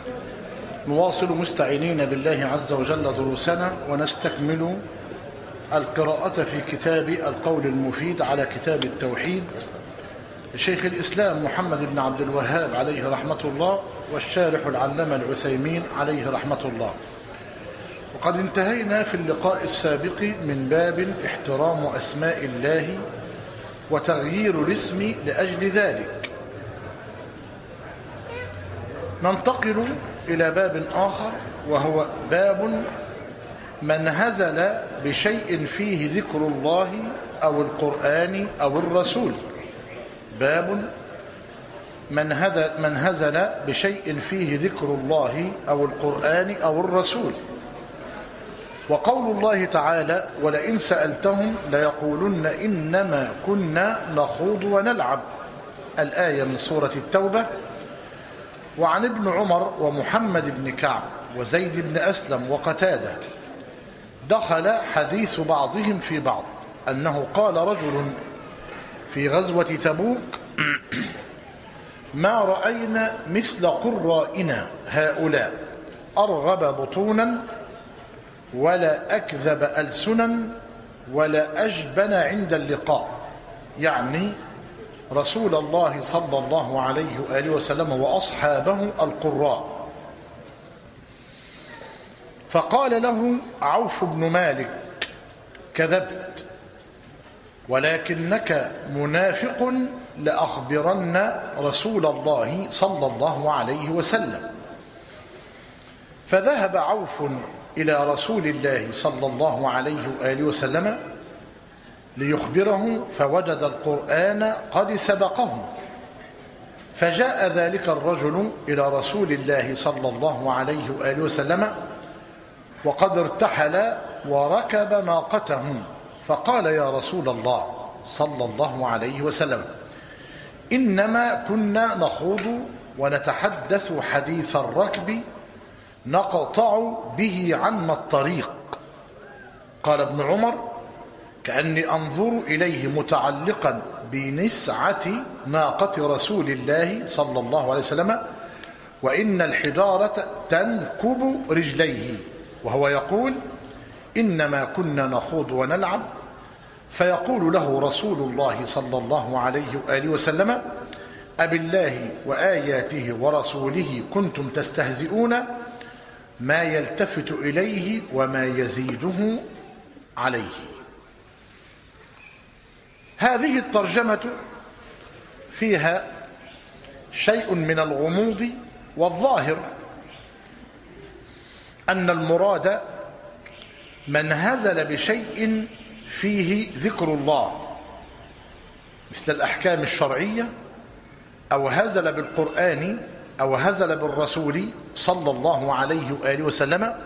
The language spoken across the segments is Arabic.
نواصل مستعينين بالله عز وجل دروسنا ونستكمل القراءة في كتاب القول المفيد على كتاب التوحيد لشيخ الإسلام محمد بن عبد الوهاب عليه رحمة الله والشارح العلامة العثيمين عليه رحمة الله. وقد انتهينا في اللقاء السابق من باب احترام أسماء الله وتغيير الاسم لأجل ذلك. ننتقل إلى باب آخر وهو باب من هزل بشيء فيه ذكر الله أو القرآن أو الرسول. باب من هزل بشيء فيه ذكر الله أو القرآن أو الرسول. وقول الله تعالى: ولئن سألتهم ليقولن إنما كنا نخوض ونلعب، الآية من سورة التوبة. وعن ابن عمر ومحمد بن كعب وزيد بن أسلم وقتادة دخل حديث بعضهم في بعض أنه قال رجل في غزوة تبوك: ما رأينا مثل قرائنا هؤلاء أرغب بطونا ولا أكذب ألسنا ولا أجبن عند اللقاء، يعني رسول الله صلى الله عليه وآله وسلم وأصحابه القراء. فقال له عوف بن مالك: كذبت، ولكنك منافق لأخبرن رسول الله صلى الله عليه وسلم. فذهب عوف إلى رسول الله صلى الله عليه وآله وسلم ليخبره، فوجد القرآن قد سبقه. فجاء ذلك الرجل إلى رسول الله صلى الله عليه وآله وسلم وقد ارتحل وركب ناقته، فقال: يا رسول الله صلى الله عليه وسلم، إنما كنا نخوض ونتحدث حديث الركب نقطع به عنا الطريق. قال ابن عمر: كأني أنظر إليه متعلقا بنسعة ناقة رسول الله صلى الله عليه وسلم وإن الحجارة تنكب رجليه، وهو يقول: إنما كنا نخوض ونلعب. فيقول له رسول الله صلى الله عليه وآله وسلم: أبالله وآياته ورسوله كنتم تستهزئون؟ ما يلتفت إليه وما يزيده عليه. هذه الترجمة فيها شيء من الغموض، والظاهر أن المراد من هزل بشيء فيه ذكر الله مثل الأحكام الشرعية، أو هزل بالقرآن أو هزل بالرسول صلى الله عليه وآله وسلم،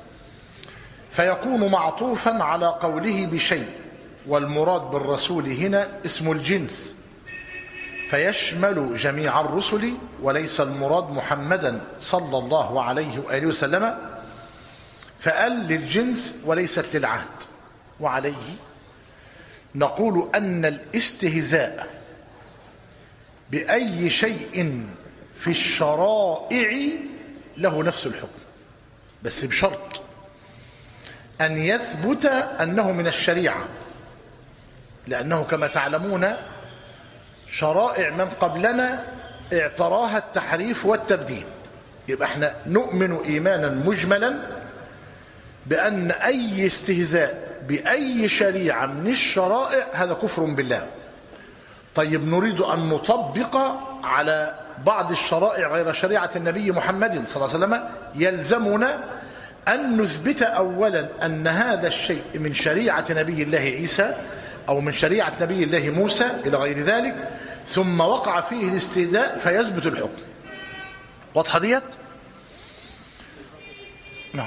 فيكون معطوفا على قوله بشيء، والمراد بالرسول هنا اسم الجنس فيشمل جميع الرسل، وليس المراد محمدا صلى الله عليه وآله وسلم، فقال للجنس وليست للعهد. وعليه نقول أن الاستهزاء بأي شيء في الشرائع له نفس الحكم، بس بشرط أن يثبت أنه من الشريعة، لأنه كما تعلمون شرائع من قبلنا اعتراها التحريف والتبديل. يبقى احنا نؤمن إيمانا مجملا بأن أي استهزاء بأي شريعة من الشرائع هذا كفر بالله. طيب، نريد أن نطبق على بعض الشرائع غير شريعة النبي محمد صلى الله عليه وسلم، يلزمنا أن نثبت أولا أن هذا الشيء من شريعة نبي الله عيسى أو من شريعة نبي الله موسى إلى غير ذلك، ثم وقع فيه الاستهزاء فيثبت الحكم. واضحة ديت؟ نعم.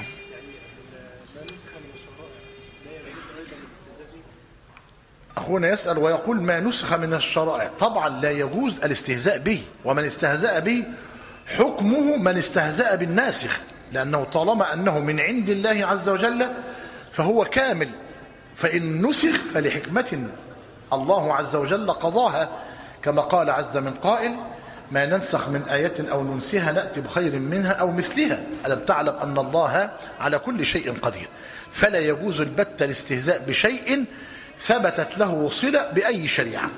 أخونا يسأل ويقول: ما نسخ من الشرائع. طبعا لا يجوز الاستهزاء به، ومن استهزأ به حكمه من استهزأ بالناسخ، لأنه طالما أنه من عند الله عز وجل فهو كامل، فإن نسخ فلحكمة الله عز وجل قضاها، كما قال عز من قائل: ما ننسخ من آية أو ننسها نأتي بخير منها أو مثلها. ألم تعلم أن الله على كل شيء قدير؟ فلا يجوز البتة الاستهزاء بشيء ثبتت له صلة بأي شريعة.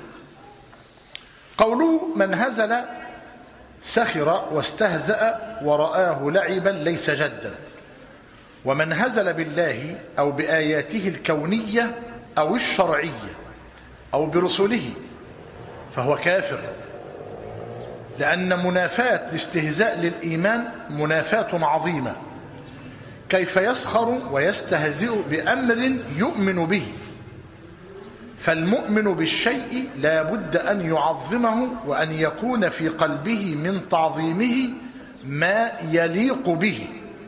قوله من هزل سخر واستهزأ ورآه لعبا ليس جدا. ومن هزل بالله أو بآياته الكونية أو الشرعية أو برسله فهو كافر، لأن منافاة الاستهزاء للإيمان منافاة عظيمة. كيف يسخر ويستهزئ بأمر يؤمن به؟ فالمؤمن بالشيء لا بد أن يعظمه وأن يكون في قلبه من تعظيمه ما يليق به.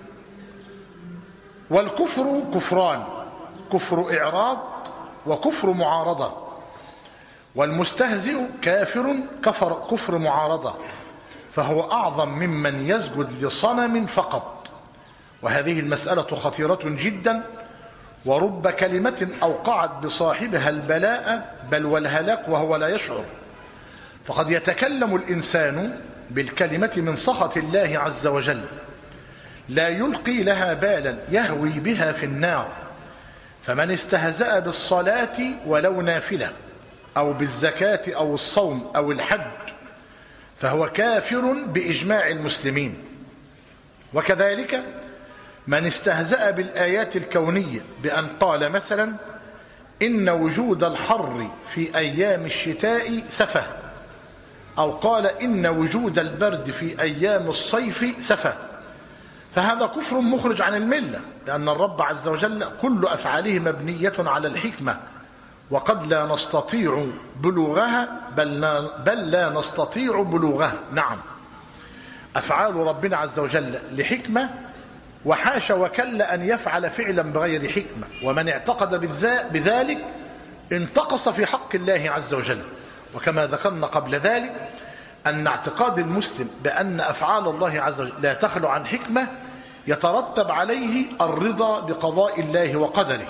والكفر كفران: كفر إعراض وكفر معارضة. والمستهزئ كافر كفر معارضة، فهو أعظم ممن يسجد لصنم فقط. وهذه المسألة خطيرة جدا، ورب كلمة أوقعت بصاحبها البلاء بل والهلاك وهو لا يشعر. فقد يتكلم الإنسان بالكلمة من سخط الله عز وجل لا يلقي لها بالا يهوي بها في النار. فمن استهزأ بالصلاة ولو نافلة أو بالزكاة أو الصوم أو الحج فهو كافر بإجماع المسلمين. وكذلك من استهزأ بالآيات الكونية بأن قال مثلا إن وجود الحر في أيام الشتاء سفه، أو قال إن وجود البرد في أيام الصيف سفه، فهذا كفر مخرج عن الملة، لأن الرب عز وجل كل أفعاله مبنية على الحكمة، وقد لا نستطيع بلوغها بل لا نستطيع بلوغها. نعم، أفعال ربنا عز وجل لحكمة، وحاش وكل أن يفعل فعلا بغير حكمة. ومن اعتقد بذلك انتقص في حق الله عز وجل. وكما ذكرنا قبل ذلك أن اعتقاد المسلم بأن أفعال الله عز وجل لا تخلو عن حكمة يترتب عليه الرضا بقضاء الله وقدره.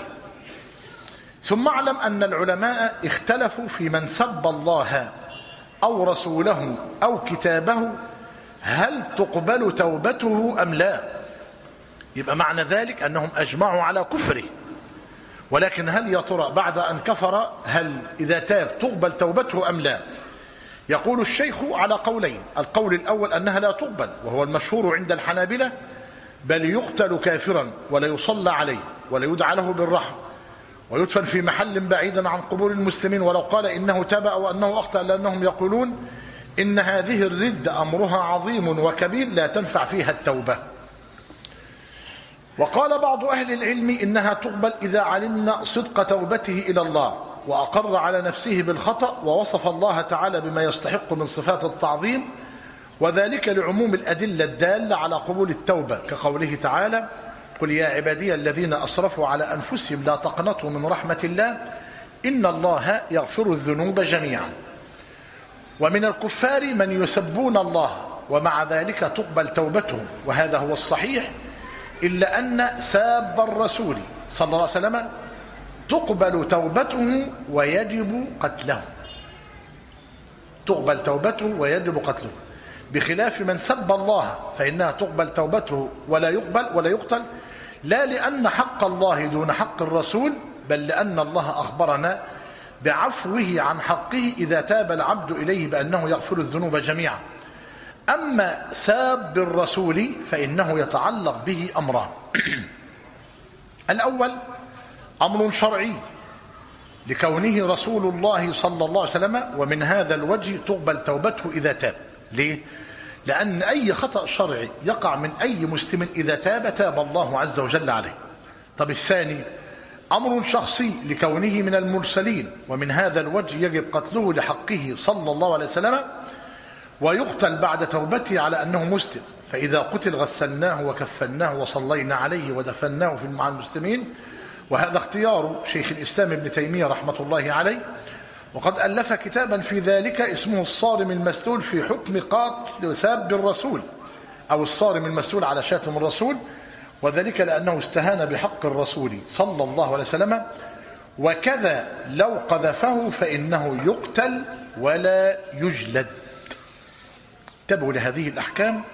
ثم اعلم أن العلماء اختلفوا في من سب الله أو رسوله أو كتابه هل تقبل توبته أم لا. يبقى معنى ذلك أنهم أجمعوا على كفره، ولكن هل يا ترى بعد أن كفر هل إذا تاب تقبل توبته أم لا؟ يقول الشيخ على قولين: القول الأول أنها لا تقبل، وهو المشهور عند الحنابلة، بل يقتل كافرا ولا يصلى عليه ولا يدعى له بالرحم ويدفن في محل بعيدا عن قبور المسلمين ولو قال إنه تاب أو أنه أخطأ، لأنهم يقولون إن هذه الرد أمرها عظيم وكبير لا تنفع فيها التوبة. وقال بعض أهل العلم إنها تقبل إذا علمنا صدق توبته إلى الله وأقر على نفسه بالخطأ ووصف الله تعالى بما يستحق من صفات التعظيم، وذلك لعموم الأدلة الدالة على قبول التوبة، كقوله تعالى: قل يا عبادي الذين أسرفوا على أنفسهم لا تقنطوا من رحمة الله إن الله يغفر الذنوب جميعا. ومن الكفار من يسبون الله ومع ذلك تقبل توبتهم، وهذا هو الصحيح، إلا أن ساب الرسول صلى الله عليه وسلم تقبل توبته ويجب قتله. تقبل توبته ويجب قتله، بخلاف من سب الله فإنها تقبل توبته ولا يقتل، لا لأن حق الله دون حق الرسول، بل لأن الله أخبرنا بعفوه عن حقه إذا تاب العبد إليه بأنه يغفر الذنوب جميعا. أما ساب الرسول فإنه يتعلق به أمران: الأول أمر شرعي لكونه رسول الله صلى الله عليه وسلم، ومن هذا الوجه تقبل توبته إذا تاب. ليه؟ لأن أي خطأ شرعي يقع من أي مسلم إذا تاب الله عز وجل عليه. طب الثاني أمر شخصي لكونه من المرسلين، ومن هذا الوجه يجب قتله لحقه صلى الله عليه وسلم، ويقتل بعد توبته على أنه مسلم، فإذا قتل غسلناه وكفناه وصلينا عليه ودفناه في مع المسلمين. وهذا اختيار شيخ الإسلام ابن تيمية رحمة الله عليه، وقد ألف كتابا في ذلك اسمه الصارم المسلول في حكم قاتل ساب الرسول، أو الصارم المسلول على شاتم الرسول، وذلك لأنه استهان بحق الرسول صلى الله عليه وسلم. وكذا لو قذفه فإنه يقتل ولا يجلد. انتبهوا لهذه الأحكام.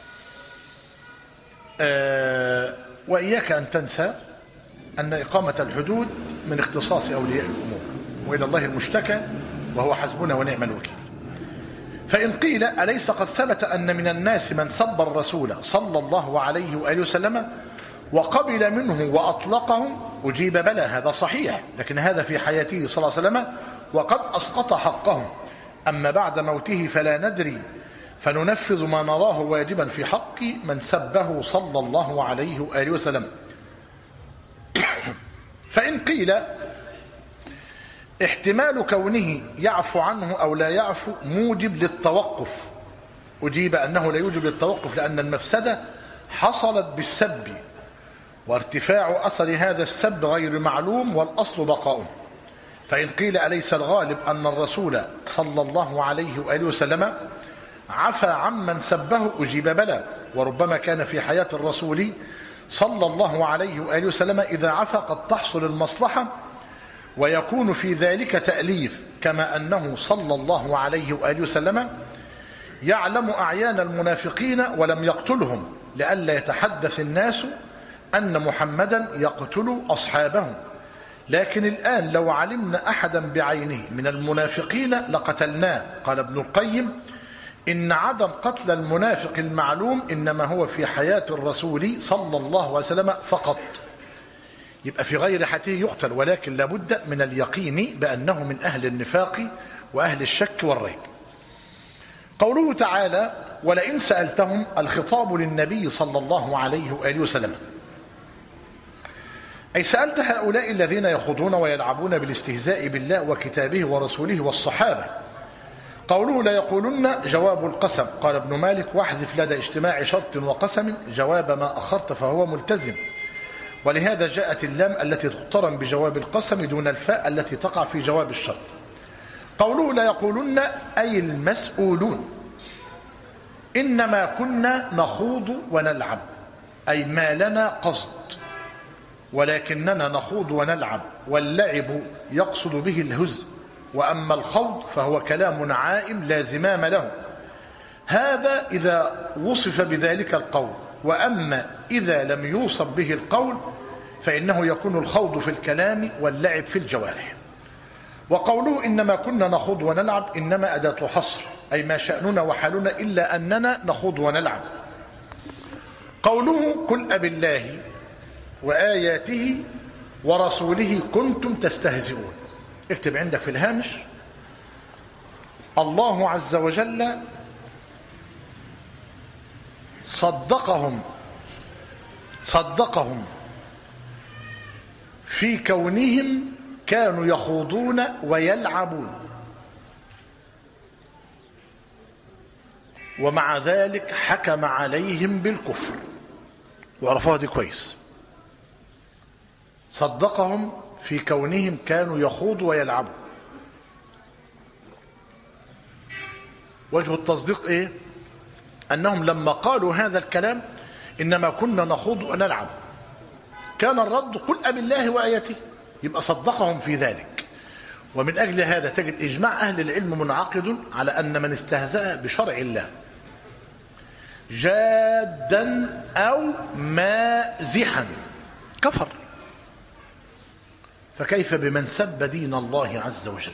وإياك أن تنسى أن إقامة الحدود من اختصاص أولياء الأمور، وإلى الله المشتكى وهو حسبنا ونعم الوكيل. فإن قيل أليس قد ثبت أن من الناس من سب الرسول صلى الله عليه وآله وسلم وقبل منه وأطلقه؟ أجيب بلى، هذا صحيح، لكن هذا في حياته صلى الله عليه وسلم وقد أسقط حقه. أما بعد موته فلا ندري، فننفذ ما نراه واجبا في حق من سبه صلى الله عليه وآله وسلم. فإن قيل احتمال كونه يعفو عنه أو لا يعفو موجب للتوقف، أجيب أنه لا يوجب للتوقف، لأن المفسدة حصلت بالسب، وارتفاع أثر هذا السب غير معلوم والأصل بقاؤه. فإن قيل أليس الغالب أن الرسول صلى الله عليه وآله وسلم عفى عمن سبه؟ أجيب بلى، وربما كان في حياة الرسول صلى الله عليه وآله وسلم إذا عفى قد تحصل المصلحة ويكون في ذلك تأليف، كما أنه صلى الله عليه وآله وسلم يعلم أعيان المنافقين ولم يقتلهم لئلا يتحدث الناس أن محمدا يقتل أصحابه. لكن الآن لو علمنا أحدا بعينه من المنافقين لقتلناه. قال ابن القيم إن عدم قتل المنافق المعلوم إنما هو في حياة الرسول صلى الله عليه وسلم فقط، يبقى في غير حياته يقتل، ولكن لابد من اليقين بأنه من أهل النفاق وأهل الشك والريب. قوله تعالى ولئن سألتهم، الخطاب للنبي صلى الله عليه وآله وسلم، أي سألت هؤلاء الذين يخوضون ويلعبون بالاستهزاء بالله وكتابه ورسوله والصحابة. قوله لا يقولن جواب القسم، قال ابن مالك واحذف لدى اجتماع شرط وقسم جواب ما أخرت فهو ملتزم، ولهذا جاءت اللام التي تقترن بجواب القسم دون الفاء التي تقع في جواب الشرط. قوله لا يقولن أي المسؤولون إنما كنا نخوض ونلعب، أي ما لنا قصد، ولكننا نخوض ونلعب، واللعب يقصد به الهزء، وأما الخوض فهو كلام عائم لا زمام له، هذا إذا وصف بذلك القول، وأما إذا لم يوصف به القول فإنه يكون الخوض في الكلام واللعب في الجوارح. وقوله إنما كنا نخوض ونلعب إنما أداة حصر، أي ما شأننا وحالنا إلا أننا نخوض ونلعب. قوله قل أبالله وآياته ورسوله كنتم تستهزئون، اكتب عندك في الهامش الله عز وجل صدقهم في كونهم كانوا يخوضون ويلعبون، ومع ذلك حكم عليهم بالكفر. وعرفوها دي كويس، صدقهم في كونهم كانوا يخوضوا ويلعبوا. وجه التصديق ايه؟ انهم لما قالوا هذا الكلام انما كنا نخوض ونلعب كان الرد قل أبالله وآياته، يبقى صدقهم في ذلك. ومن أجل هذا تجد إجماع أهل العلم منعقد على أن من استهزأ بشرع الله جادا أو مازحا كفر، فكيف بمن سب دين الله عز وجل؟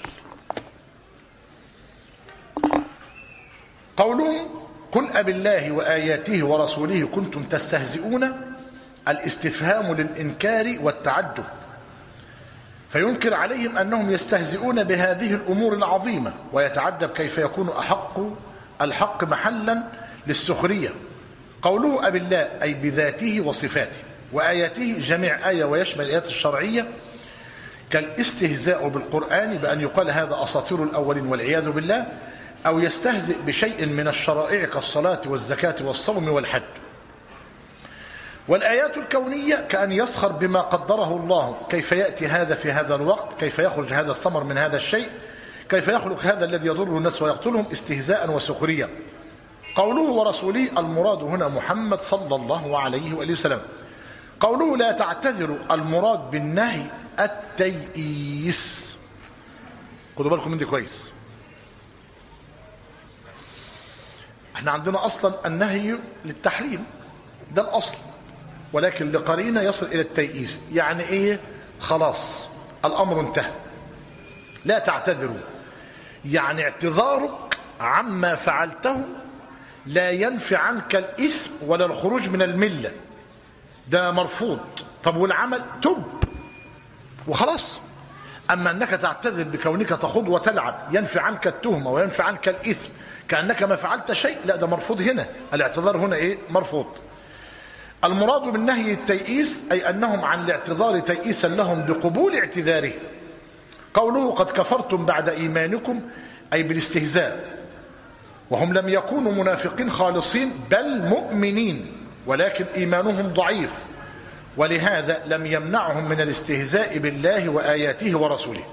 قولهم قل أبالله وآياته ورسوله كنتم تستهزئون، الاستفهام للإنكار والتعجب، فينكر عليهم أنهم يستهزئون بهذه الأمور العظيمة، ويتعجب كيف يكون الحق محلا للسخرية. قوله أبالله أي بذاته وصفاته، وآياته جميع آية ويشمل الآيات الشرعية، كالاستهزاء بالقرآن بأن يقال هذا أساطير الأولين والعياذ بالله، أو يستهزئ بشيء من الشرائع كالصلاة والزكاة والصوم والحج. والآيات الكونية كأن يسخر بما قدره الله، كيف يأتي هذا في هذا الوقت، كيف يخرج هذا الثمر من هذا الشيء، كيف يخلق هذا الذي يضر الناس ويقتلهم، استهزاء وسخرية. قوله ورسوله المراد هنا محمد صلى الله عليه وآله وسلم. قوله لا تعتذروا المراد بالنهي التيئيس، خدوا بالكم من دي كويس، احنا عندنا اصلا النهي للتحريم، ده الاصل، ولكن لقرينه يصل الى التيئيس. يعني ايه؟ خلاص الامر انتهى، لا تعتذروا. يعني اعتذارك عما فعلته لا ينفي عنك الاثم ولا الخروج من المله، ده مرفوض. طب والعمل؟ تب وخلاص. اما انك تعتذر بكونك تخوض وتلعب ينفي عنك التهمه وينفي عنك الاثم كانك ما فعلت شيء، لا، ده مرفوض. هنا الاعتذار هنا ايه؟ مرفوض. المراد بالنهي التيئيس اي انهم عن الاعتذار تيئيسا لهم بقبول اعتذاره. قوله قد كفرتم بعد ايمانكم اي بالاستهزاء، وهم لم يكونوا منافقين خالصين بل مؤمنين، ولكن ايمانهم ضعيف، ولهذا لم يمنعهم من الاستهزاء بالله وآياته ورسوله.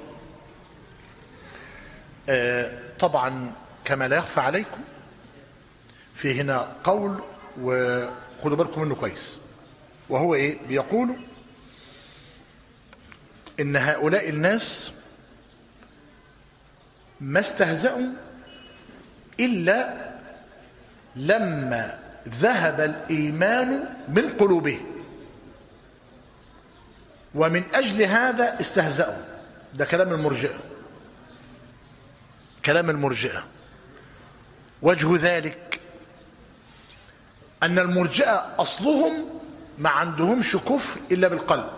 طبعا كما لا يخفى عليكم في هنا قول، وخدوا بالكم منه كويس، وهو ايه؟ بيقولوا ان هؤلاء الناس ما استهزأوا إلا لما ذهب الإيمان من قلوبهم، ومن أجل هذا استهزأوا. ده كلام المرجئة، كلام المرجئة. وجه ذلك أن المرجئة أصلهم ما عندهمش كفر إلا بالقلب،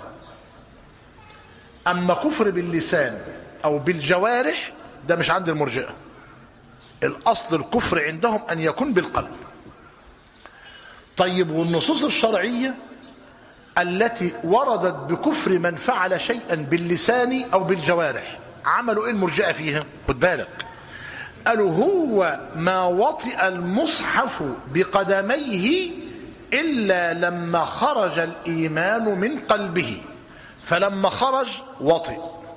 أما كفر باللسان أو بالجوارح ده مش عند المرجئة. الأصل الكفر عندهم أن يكون بالقلب. طيب، والنصوص الشرعية التي وردت بكفر من فعل شيئا باللسان أو بالجوارح عملوا إيه المرجئة فيها؟ خد بالك، قالوا هو ما وطئ المصحف بقدميه إلا لما خرج الإيمان من قلبه، فلما خرج وطئ.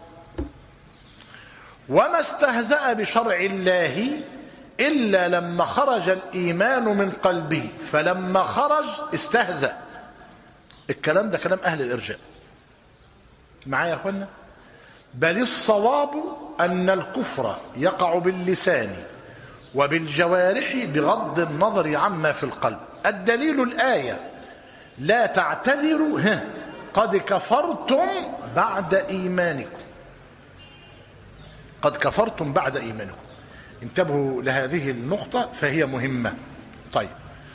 وما استهزأ بشرع الله إلا لما خرج الإيمان من قلبه، فلما خرج استهزأ. الكلام ده كلام أهل الإرجاء. معايا يا أخوانا؟ بل الصواب أن الكفر يقع باللسان وبالجوارح بغض النظر عما في القلب. الدليل الآية لا تعتذروا قد كفرتم بعد إيمانكم. قد كفرتم بعد إيمانكم. انتبهوا لهذه النقطة فهي مهمة. طيب،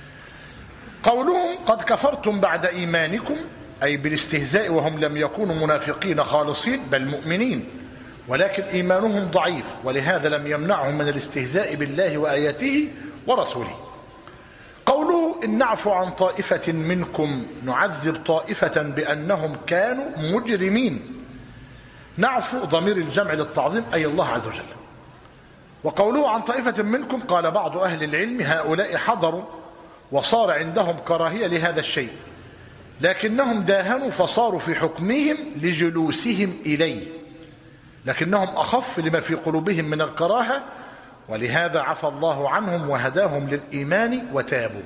قولهم قد كفرتم بعد إيمانكم أي بالاستهزاء، وهم لم يكونوا منافقين خالصين بل مؤمنين، ولكن إيمانهم ضعيف، ولهذا لم يمنعهم من الاستهزاء بالله وآياته ورسوله. قوله إن نعفو عن طائفة منكم نعذب طائفة بأنهم كانوا مجرمين. نعفو ضمير الجمع للتعظيم أي الله عز وجل. وقوله عن طائفة منكم قال بعض أهل العلم هؤلاء حضروا وصار عندهم كراهية لهذا الشيء، لكنهم داهنوا فصاروا في حكمهم لجلوسهم إليه، لكنهم أخف لما في قلوبهم من الكراهة، ولهذا عفى الله عنهم وهداهم للإيمان وتابوا.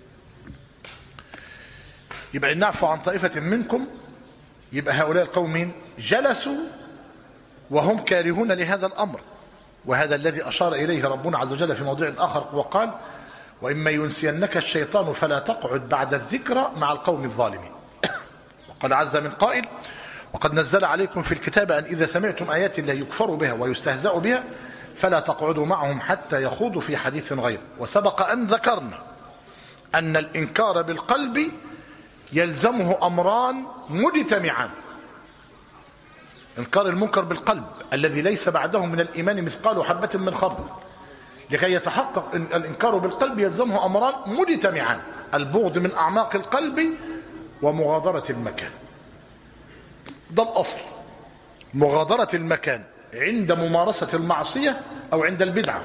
يبقى نعفو عن طائفة منكم، يبقى هؤلاء القوم جلسوا وهم كارهون لهذا الأمر، وهذا الذي أشار إليه ربنا عز وجل في موضوع آخر وقال وإما ينسينك الشيطان فلا تقعد بعد الذكرى مع القوم الظالمين. وقال عز من قائل وقد نزل عليكم في الكتاب أن إذا سمعتم آيات الله يكفر بها ويستهزأ بها فلا تقعدوا معهم حتى يخوضوا في حديث غيره. وسبق أن ذكرنا أن الإنكار بالقلب يلزمه أمران مجتمعان: إنكار المنكر بالقلب الذي ليس بعده من الإيمان مثقال حبة من خردل. لكي يتحقق الإنكار بالقلب يلزمه أمران مجتمعان: البغض من أعماق القلب ومغادرة المكان. ده الأصل، مغادرة المكان عند ممارسة المعصية أو عند البدعة.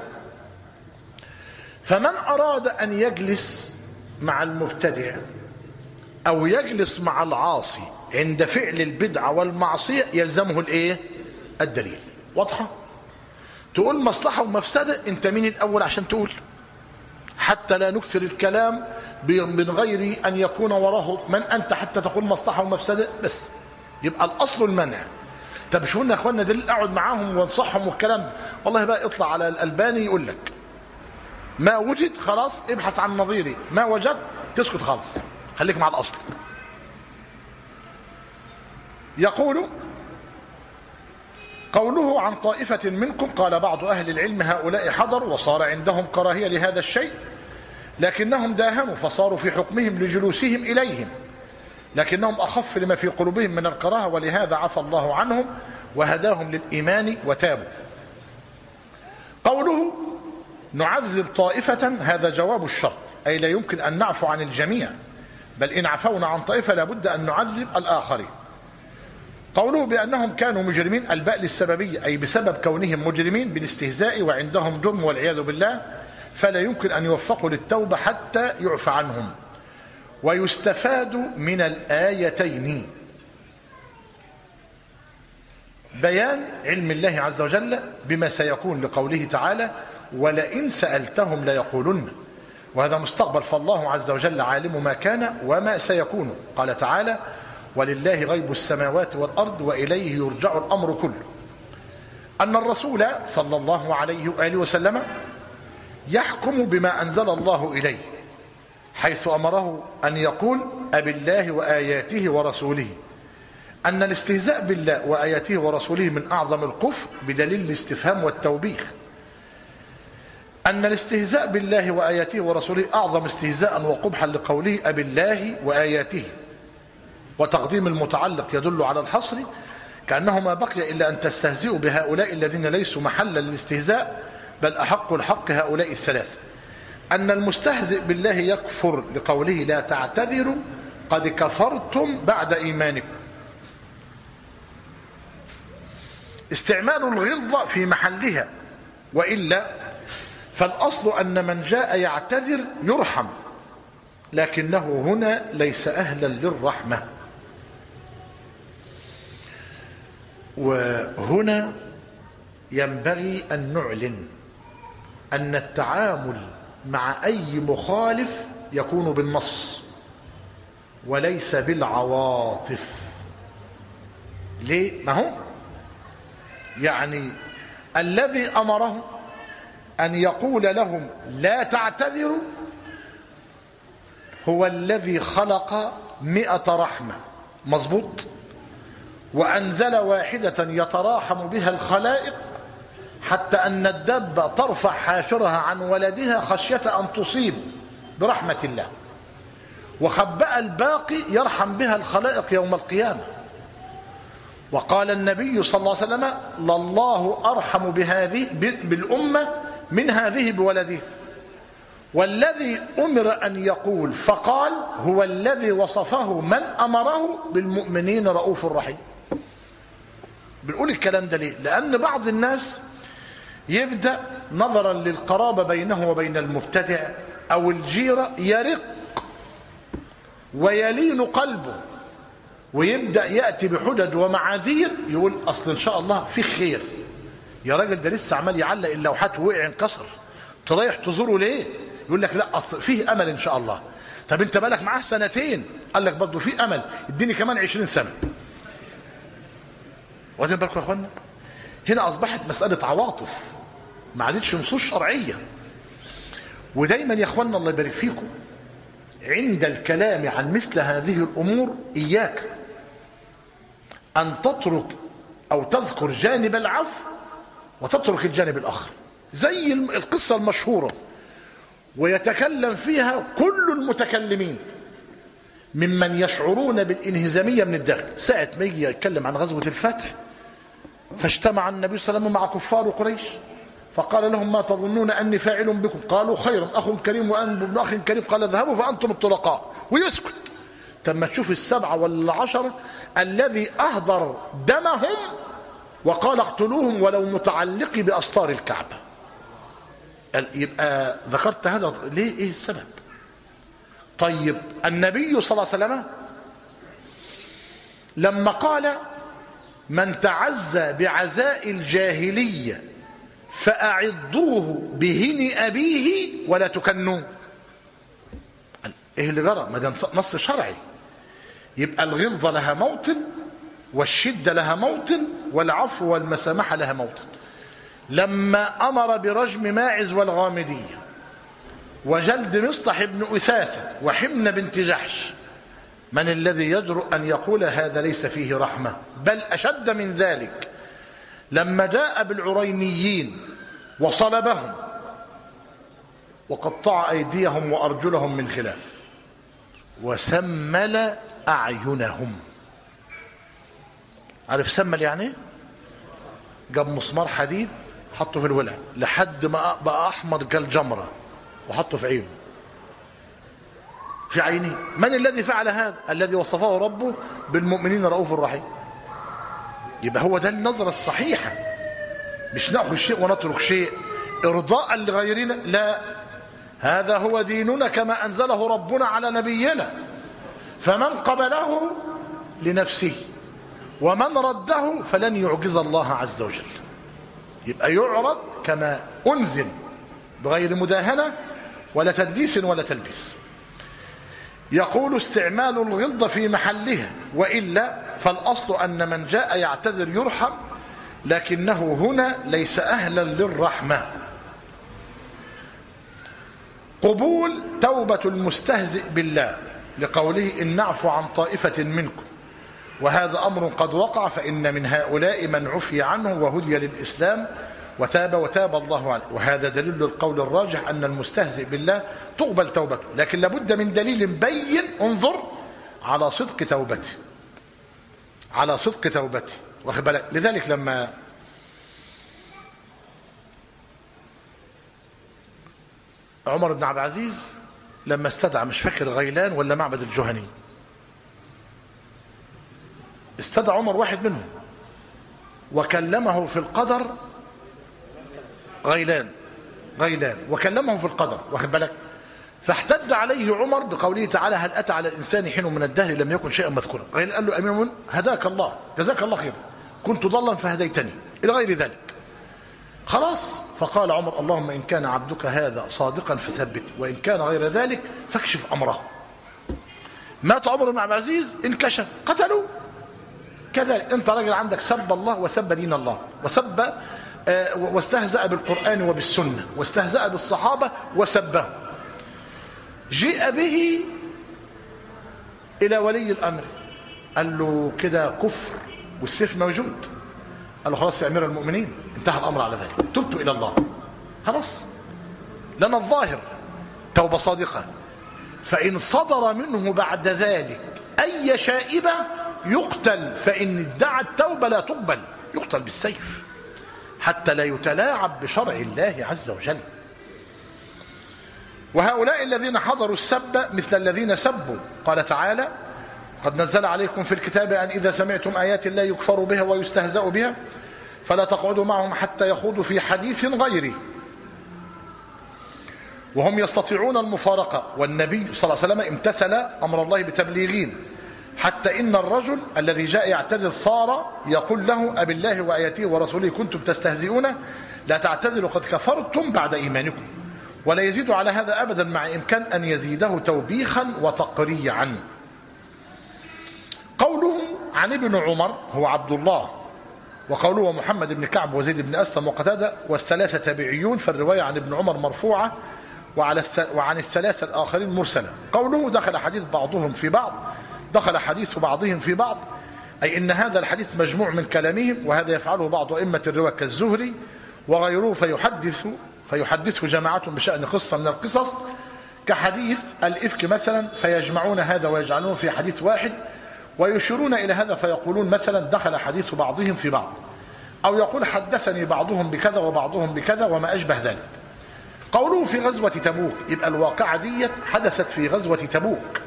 فمن أراد أن يجلس مع المبتدع أو يجلس مع العاصي عند فعل البدعة والمعصية يلزمه الإيه؟ الدليل. واضحة؟ تقول مصلحة ومفسدة، أنت مين الأول عشان تقول؟ حتى لا نكثر الكلام من غير أن يكون وراه من أنت حتى تقول مصلحة ومفسدة بس. يبقى الأصل المنع. طب شو قلنا يا أخوانا دليل أقعد معاهم وانصحهم والكلام؟ والله بقى اطلع على الألباني يقول لك ما وجد خلاص ابحث عن نظيره، ما وجدت تسكت خالص، خليك مع الأصل. يقول قوله عن طائفة منكم قال بعض أهل العلم هؤلاء حضروا وصار عندهم كراهية لهذا الشيء، لكنهم داهموا فصاروا في حكمهم لجلوسهم إليهم، لكنهم أخف لما في قلوبهم من الكراهة، ولهذا عفى الله عنهم وهداهم للإيمان وتابوا. قوله نعذب طائفة هذا جواب الشرط، أي لا يمكن أن نعفو عن الجميع، بل إن عفونا عن طائفة لابد أن نعذب الآخرين. قوله بأنهم كانوا مجرمين الباء للسببية، أي بسبب كونهم مجرمين بالاستهزاء وعندهم جرم والعياذ بالله، فلا يمكن أن يوفقوا للتوبة حتى يعفى عنهم. ويستفاد من الآيتين بيان علم الله عز وجل بما سيكون لقوله تعالى ولئن سألتهم ليقولن، وهذا مستقبل، فالله عز وجل عالم ما كان وما سيكون. قال تعالى ولله غيب السماوات والأرض وإليه يرجع الأمر كله. أن الرسول صلى الله عليه وآله وسلم يحكم بما أنزل الله إليه، حيث أمره أن يقول أبالله وآياته ورسوله، أن الاستهزاء بالله وآياته ورسوله من أعظم الكفر بدليل الاستفهام والتوبيخ. أن الاستهزاء بالله وآياته ورسوله أعظم استهزاء وقبحا لقوله أبالله وآياته، وتقديم المتعلق يدل على الحصر، كأنه ما بقي إلا أن تستهزئوا بهؤلاء الذين ليسوا محلا للاستهزاء، بل أحق الحق هؤلاء الثلاثة. أن المستهزئ بالله يكفر لقوله لا تعتذروا قد كفرتم بعد إيمانكم. استعمال الغلظة في محلها، وإلا فالأصل أن من جاء يعتذر يرحم، لكنه هنا ليس أهلا للرحمة. وهنا ينبغي أن نعلن أن التعامل مع أي مخالف يكون بالنص وليس بالعواطف. ليه؟ ما هو يعني الذي أمره أن يقول لهم لا تعتذروا هو الذي خلق 100 رحمة، مظبوط، وأنزل واحدة يتراحم بها الخلائق، حتى أن الدابة ترفع حافرها عن ولدها خشية أن تصيب برحمة الله، وخبأ الباقي يرحم بها الخلائق يوم القيامة. وقال النبي صلى الله عليه وسلم لله أرحم بهذه بالأمة من هذه بولده. والذي أمر أن يقول فقال هو الذي وصفه من أمره بالمؤمنين رؤوف رحيم. بنقول الكلام ده ليه؟ لأن بعض الناس يبدأ نظرا للقرابة بينه وبين المبتدع أو الجيرة يرق ويلين قلبه، ويبدأ يأتي بحجج ومعاذير، يقول أصل إن شاء الله في خير. يا راجل ده لسه عمال يعلق اللوحات ووقع انكسر، تريح تزوره ليه؟ يقول لك لا أصل فيه أمل إن شاء الله. طب أنت بالك معاه سنتين، قال لك برضه فيه أمل، اديني كمان 20 سنة. واخدين بالكم يا اخوانا؟ هنا أصبحت مسألة عواطف، ما عادتش نصوص شرعية. ودايما يا اخوانا الله يبارك فيكم عند الكلام عن مثل هذه الأمور إياك أن تترك أو تذكر جانب العفو وتترك الجانب الآخر، زي القصة المشهورة ويتكلم فيها كل المتكلمين ممن يشعرون بالانهزامية من الداخل. ساعة ما يجي يتكلم عن غزوة الفتح، فاجتمع النبي صلى الله عليه وسلم مع كفار قريش، فقال لهم ما تظنون أني فاعل بكم؟ قالوا خيرا، أخ كريم وأن ابن أخ كريم، قال اذهبوا فأنتم الطلقاء، ويسكت. تم تشوف 7 ولا 10 الذي أهدر دمهم وقال اقتلوهم ولو متعلقي بأستار الكعبة. يبقى ذكرت هذا ليه؟ ايه السبب؟ طيب النبي صلى الله عليه وسلم لما قال من تعزى بعزاء الجاهلية فأعضوه بهن أبيه ولا تكنوه، ايه اللي جرى؟ ما ده نص شرعي. يبقى الغلظة لها موطن، والشدة لها موطن، والعفو والمسامحة لها موطن. لما أمر برجم ماعز والغامدية وجلد مصطح بن أثاثة وحمن بنت جحش، من الذي يجرؤ أن يقول هذا ليس فيه رحمة؟ بل أشد من ذلك، لما جاء بالعرينيين وصلبهم وقطع أيديهم وأرجلهم من خلاف وسمل أعينهم. عارف سمل يعني؟ جاب مسمار حديد حطه في الولع لحد ما بقى أحمر كالجمرة وحطه في عينه، في عينه. من الذي فعل هذا؟ الذي وصفه ربه بالمؤمنين رؤوف رحيم. يبقى هو ده النظرة الصحيحة، مش نأخذ شيء ونترك شيء إرضاء لغيرنا، لا، هذا هو ديننا كما أنزله ربنا على نبينا، فمن قبله لنفسه ومن رده فلن يعجز الله عز وجل. يبقى يعرض كما أنزل بغير مداهنة ولا تدليس ولا تلبيس. يقول استعمال الغلظة في محلها، وإلا فالأصل أن من جاء يعتذر يرحم، لكنه هنا ليس أهلا للرحمة. قبول توبة المستهزئ بالله لقوله إن نعفو عن طائفة منكم، وهذا أمر قد وقع، فإن من هؤلاء من عفي عنه وهدي للإسلام وتاب الله عليه. وهذا دليل القول الراجح أن المستهزئ بالله تقبل توبته، لكن لابد من دليل بين انظر على صدق توبته، على صدق توبته، واخد بالك؟ لذلك لما عمر بن عبد العزيز لما استدعى، مش فاكر غيلان ولا معبد الجهني، استدعى عمر واحد منهم وكلمه في القدر، غيلان وكلمه في القدر، واخد بالك؟ فاحتج عليه عمر بقوله تعالى هل أتى على الإنسان حين من الدهر لم يكن شيئا مذكورا. غيلان قال له أمير المؤمنين هداك الله جزاك الله خير، كنت ضلا فهديتني، إلى غير ذلك. خلاص، فقال عمر اللهم إن كان عبدك هذا صادقا فثبت، وإن كان غير ذلك فاكشف أمره. مات عمر بن عبد العزيز، انكشف، قتلوا. كذلك انت راجل عندك سب الله وسب دين الله وسب واستهزأ بالقرآن وبالسنة واستهزأ بالصحابة وسبه، جيء به إلى ولي الأمر قال له كده كفر والسيف موجود، قال له خلاص يا أمير المؤمنين انتهى الأمر على ذلك، تبت إلى الله، خلاص لنا الظاهر توبة صادقة. فإن صدر منه بعد ذلك أي شائبة يقتل، فإن ادعى التوبة لا تقبل، يقتل بالسيف حتى لا يتلاعب بشرع الله عز وجل. وهؤلاء الذين حضروا السب مثل الذين سبوا، قال تعالى قد نزل عليكم في الكتاب أن إذا سمعتم آيات الله يكفر بها ويستهزأ بها فلا تقعدوا معهم حتى يخوضوا في حديث غيره وهم يستطيعون المفارقة. والنبي صلى الله عليه وسلم امتثل أمر الله بتبليغين، حتى إن الرجل الذي جاء يعتذر صار يقول له أبي الله وآياته ورسوله كنتم تستهزئون لا تعتذروا قد كفرتم بعد إيمانكم، ولا يزيد على هذا أبدا، مع إمكان أن يزيده توبيخا وتقريعا. قوله عن ابن عمر هو عبد الله، وقوله محمد بن كعب وزيد بن أسلم وقتادة، والثلاثة تابعيون، فالرواية عن ابن عمر مرفوعة وعن الثلاثة الآخرين مرسلة. قوله دخل حديث بعضهم في بعض، دخل حديث بعضهم في بعض، أي إن هذا الحديث مجموع من كلامهم، وهذا يفعله بعض أئمة الرواية كالزهري وغيره، فيحدثه جماعة بشأن قصة من القصص كحديث الإفك مثلا، فيجمعون هذا ويجعلونه في حديث واحد، ويشيرون إلى هذا فيقولون مثلا دخل حديث بعضهم في بعض، أو يقول حدثني بعضهم بكذا وبعضهم بكذا وما أشبه ذلك. قوله في غزوة تبوك، يبقى الواقعة ديت حدثت في غزوة تبوك.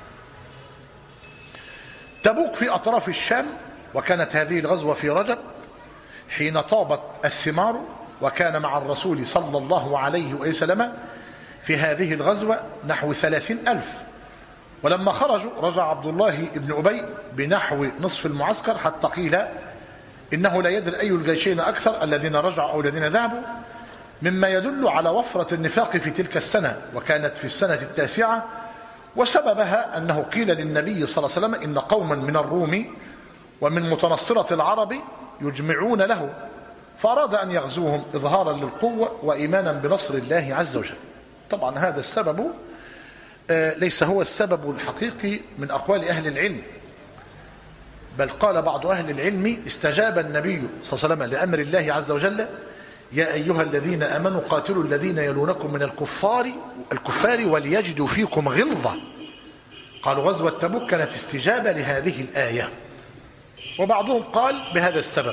تبوك في أطراف الشام، وكانت هذه الغزوة في رجب حين طابت الثمار، وكان مع الرسول صلى الله عليه وسلم في هذه الغزوة نحو 30,000. ولما خرجوا رجع عبد الله بن أبي بنحو نصف المعسكر، حتى قيل إنه لا يدري أي الجيشين أكثر الذين رجعوا أو الذين ذهبوا، مما يدل على وفرة النفاق في تلك السنة، وكانت في السنة 9، وسببها أنه قيل للنبي صلى الله عليه وسلم إن قوما من الروم ومن متنصرة العرب يجمعون له، فأراد أن يغزوهم إظهارا للقوة وإيمانا بنصر الله عز وجل. طبعا هذا السبب ليس هو السبب الحقيقي من أقوال أهل العلم، بل قال بعض أهل العلم استجاب النبي صلى الله عليه وسلم لأمر الله عز وجل: يا أيها الذين آمنوا قاتلوا الذين يلونكم من الكفار وليجدوا فيكم غلظة. قالوا غزوة تبوك كانت استجابة لهذه الآية، وبعضهم قال بهذا السبب.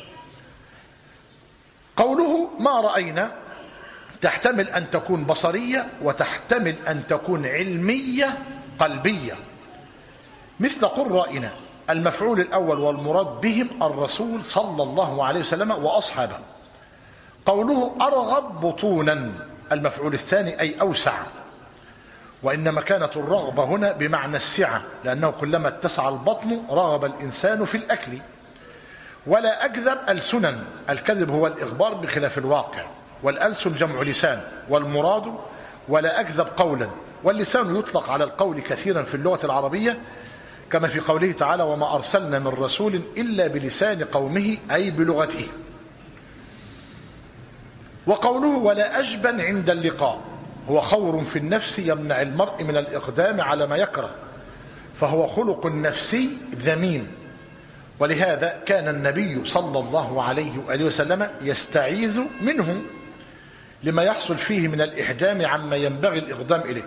قوله ما رأينا تحتمل أن تكون بصرية وتحتمل أن تكون علمية قلبية، مثل قل رأينا. المفعول الأول والمراد بهم الرسول صلى الله عليه وسلم وأصحابه. قوله أرغب بطونا، المفعول الثاني أي أوسع، وإنما كانت الرغبة هنا بمعنى السعة، لأنه كلما اتسع البطن رغب الإنسان في الأكل. ولا أكذب ألسنا، الكذب هو الإخبار بخلاف الواقع، والألسن جمع لسان، والمراد ولا أكذب قولا. واللسان يطلق على القول كثيرا في اللغة العربية، كما في قوله تعالى: وما أرسلنا من رسول إلا بلسان قومه، أي بلغته. وقوله ولا أجبن عند اللقاء، هو خور في النفس يمنع المرء من الإقدام على ما يكره، فهو خلق نفسي ذميم. ولهذا كان النبي صلى الله عليه وآله وسلم يستعيذ منه لما يحصل فيه من الإحجام عما ينبغي الإقدام إليه،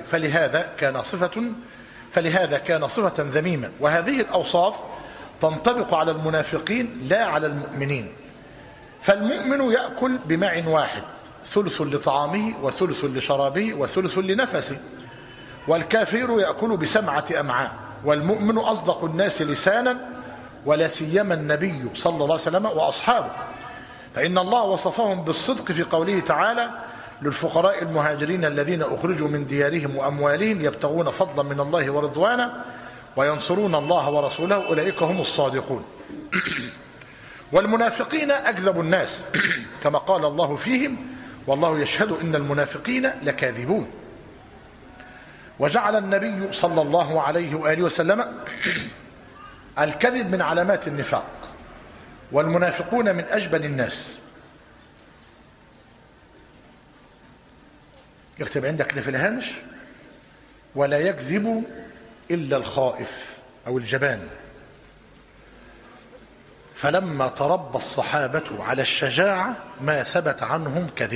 فلهذا كان صفة ذميمة. وهذه الأوصاف تنطبق على المنافقين لا على المؤمنين. فالمؤمن يأكل بماع واحد، ثلث لطعامه وثلث لشرابه وثلث لنفسه، والكافر يأكل بسبعة أمعاء. والمؤمن أصدق الناس لسانا، ولا سيما النبي صلى الله عليه وسلم وأصحابه، فإن الله وصفهم بالصدق في قوله تعالى: للفقراء المهاجرين الذين أخرجوا من ديارهم وأموالهم يبتغون فضلا من الله ورضوانا وينصرون الله ورسوله أولئك هم الصادقون. والمنافقين أكذب الناس كما قال الله فيهم: والله يشهد إن المنافقين لكاذبون. وجعل النبي صلى الله عليه وآله وسلم الكذب من علامات النفاق، والمنافقون من أجبن الناس. يكتب عندك في الهامش: ولا يكذب إلا الخائف أو الجبان. فلما تربى الصحابة على الشجاعة ما ثبت عنهم كذب.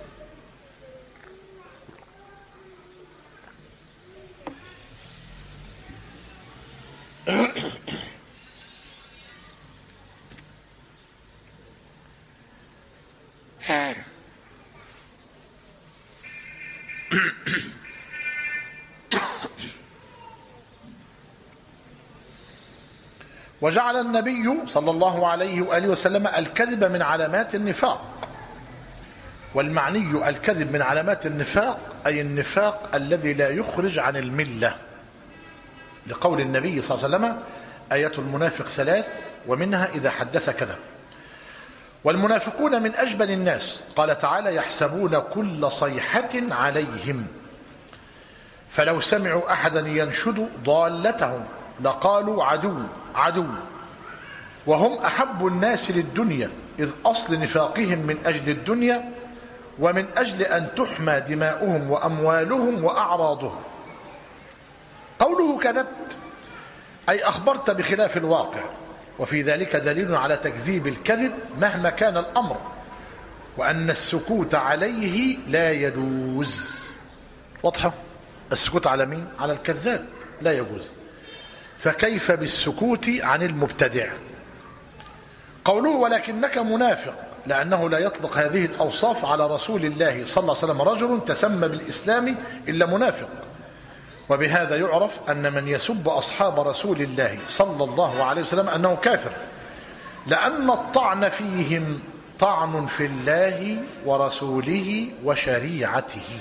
وجعل النبي صلى الله عليه وآله وسلم الكذب من علامات النفاق. والمعني الكذب من علامات النفاق أي النفاق الذي لا يخرج عن الملة، لقول النبي صلى الله عليه وسلم: آية المنافق ثلاث ومنها إذا حدث كذب. والمنافقون من أجبن الناس، قال تعالى: يحسبون كل صيحة عليهم، فلو سمعوا أحدا ينشد ضالتهم لقالوا عدو عدو، وهم أحب الناس للدنيا، إذ أصل نفاقهم من أجل الدنيا ومن أجل أن تحمى دماؤهم وأموالهم وأعراضهم. قوله كذبت أي أخبرت بخلاف الواقع، وفي ذلك دليل على تكذيب الكذب مهما كان الأمر، وأن السكوت عليه لا يجوز. واضحة؟ السكوت على مين؟ على الكذاب لا يجوز، فكيف بالسكوت عن المبتدع؟ قوله ولكنك منافق، لأنه لا يطلق هذه الأوصاف على رسول الله صلى الله عليه وسلم رجل تسمى بالإسلام إلا منافق. وبهذا يعرف أن من يسب أصحاب رسول الله صلى الله عليه وسلم أنه كافر، لأن الطعن فيهم طعن في الله ورسوله وشريعته.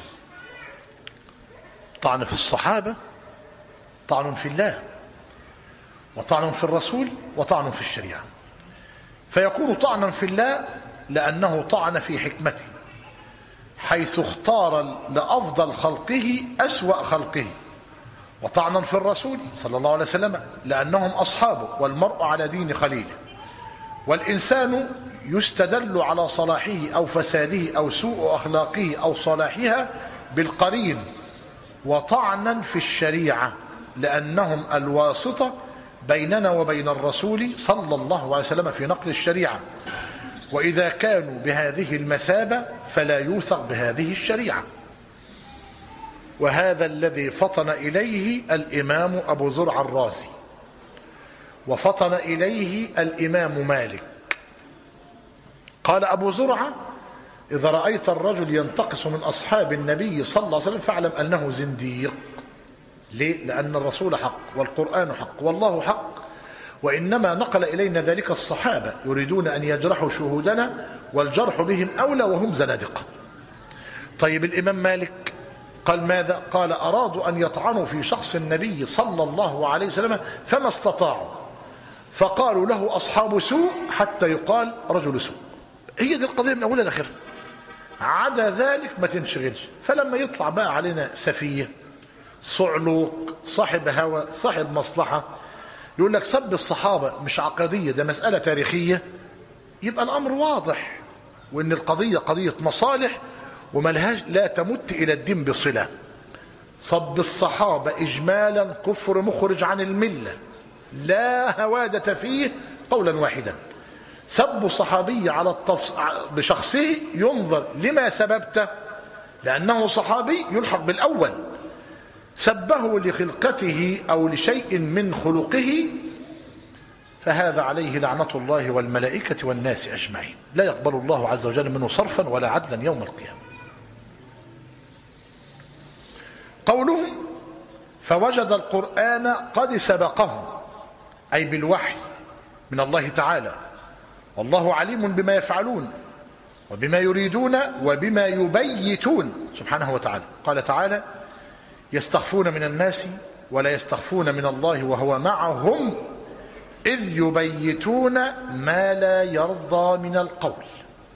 طعن في الصحابة طعن في الله، وطعن في الرسول، وطعن في الشريعة. فيكون طعنا في الله لأنه طعن في حكمته، حيث اختار لأفضل خلقه أسوأ خلقه، وطعنا في الرسول صلى الله عليه وسلم لأنهم أصحابه، والمرء على دين خليله. والإنسان يستدل على صلاحه أو فساده أو سوء أخلاقه أو صلاحها بالقرين وطعنا في الشريعة، لأنهم الواسطة بيننا وبين الرسول صلى الله عليه وسلم في نقل الشريعة، وإذا كانوا بهذه المثابة فلا يوثق بهذه الشريعة. وهذا الذي فطن إليه الإمام أبو زرع الرازي، وفطن إليه الإمام مالك. قال أبو زرعة: إذا رأيت الرجل ينتقص من أصحاب النبي صلى الله عليه وسلم فاعلم أنه زنديق. ليه؟ لأن الرسول حق، والقرآن حق، والله حق، وإنما نقل إلينا ذلك الصحابة يريدون أن يجرحوا شهودنا، والجرح بهم أولى وهم زنادقة. طيب الإمام مالك قال ماذا؟ قال: أرادوا أن يطعنوا في شخص النبي صلى الله عليه وسلم فما استطاعوا، فقالوا له أصحاب سوء حتى يقال رجل سوء. هي دي القضية من أولها لآخرها، عدا ذلك ما تنشغلش. فلما يطلع بقى علينا سفيه، صعلوك، صاحب هوى، صاحب مصلحة، يقول لك سب الصحابة مش عقدية، ده مسألة تاريخية، يبقى الأمر واضح، وإن القضية قضية مصالح وملهاش لا تمت إلى الدين بصلة. صب الصحابة إجمالا كفر مخرج عن الملة لا هوادة فيه قولا واحدا. سب صحابي على بشخصه ينظر لما سببته، لأنه صحابي يلحق بالأول. سبه لخلقته أو لشيء من خلقه فهذا عليه لعنة الله والملائكة والناس أجمعين، لا يقبل الله عز وجل منه صرفا ولا عدلا يوم القيامة. قولهم: فوجد القرآن قد سبقه، أي بالوحي من الله تعالى، والله عليم بما يفعلون وبما يريدون وبما يبيتون سبحانه وتعالى. قال تعالى: يستخفون من الناس ولا يستخفون من الله وهو معهم إذ يبيتون ما لا يرضى من القول.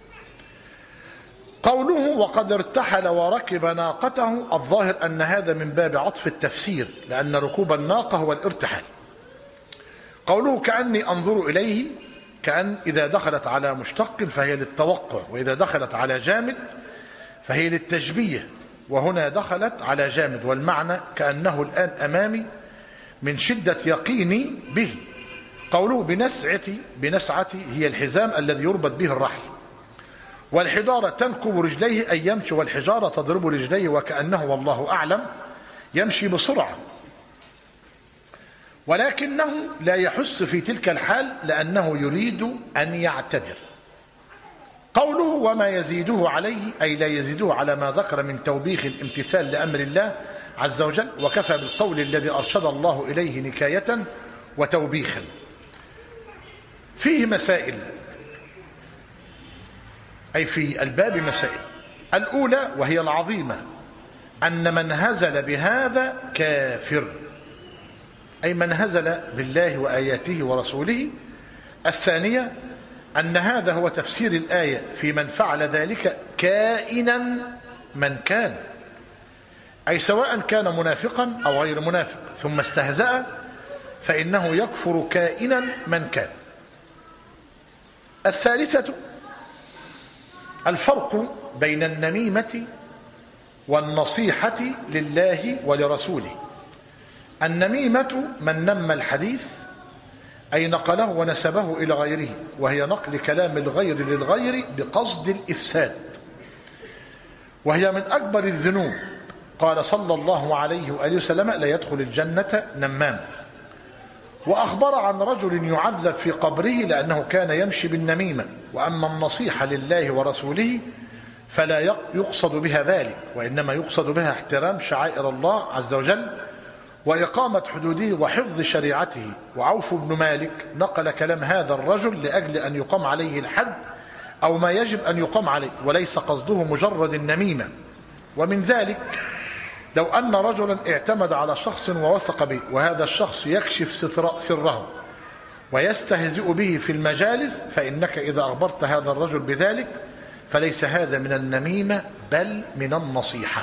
قوله: وقد ارتحل وركب ناقته، الظاهر أن هذا من باب عطف التفسير، لأن ركوب الناقة هو الارتحال. قوله: كأني أنظر إليه، كأن إذا دخلت على مشتق فهي للتوقع، وإذا دخلت على جامد فهي للتشبيه، وهنا دخلت على جامد، والمعنى كأنه الآن أمامي من شدة يقيني به. قوله: بنسعتي هي الحزام الذي يربط به الرحل، والحجارة تنكب رجليه أي يمشي، والحجارة تضرب رجليه، وكأنه والله أعلم يمشي بسرعة، ولكنه لا يحس في تلك الحال لأنه يريد أن يعتذر. قوله: وما يزيده عليه، أي لا يزيده على ما ذكر من توبيخ الامتثال لأمر الله عز وجل، وكفى بالقول الذي أرشد الله إليه نكاية وتوبيخا. فيه مسائل، أي في الباب مسائل. الأولى وهي العظيمة: أن من هزل بهذا كافر، أي من هزل بالله وآياته ورسوله. الثانية أن هذا هو تفسير الآية في من فعل ذلك كائنا من كان، أي سواء كان منافقا أو غير منافق ثم استهزأ فإنه يكفر كائنا من كان. الثالثة الفرق بين النميمة والنصيحة لله ولرسوله. النميمة من نم الحديث، أي نقله ونسبه إلى غيره، وهي نقل كلام الغير للغير بقصد الإفساد، وهي من أكبر الذنوب. قال صلى الله عليه وآله وسلم: لا يدخل الجنة نمام. وأخبر عن رجل يعذب في قبره لأنه كان يمشي بالنميمة. وأما النصيحة لله ورسوله فلا يقصد بها ذلك، وإنما يقصد بها احترام شعائر الله عز وجل وإقامة حدوده وحفظ شريعته. وعوف بن مالك نقل كلام هذا الرجل لأجل أن يقام عليه الحد أو ما يجب أن يقام عليه، وليس قصده مجرد النميمة. ومن ذلك لو أن رجلا اعتمد على شخص ووثق به، وهذا الشخص يكشف سره ويستهزئ به في المجالس، فإنك إذا أخبرت هذا الرجل بذلك فليس هذا من النميمة بل من النصيحة.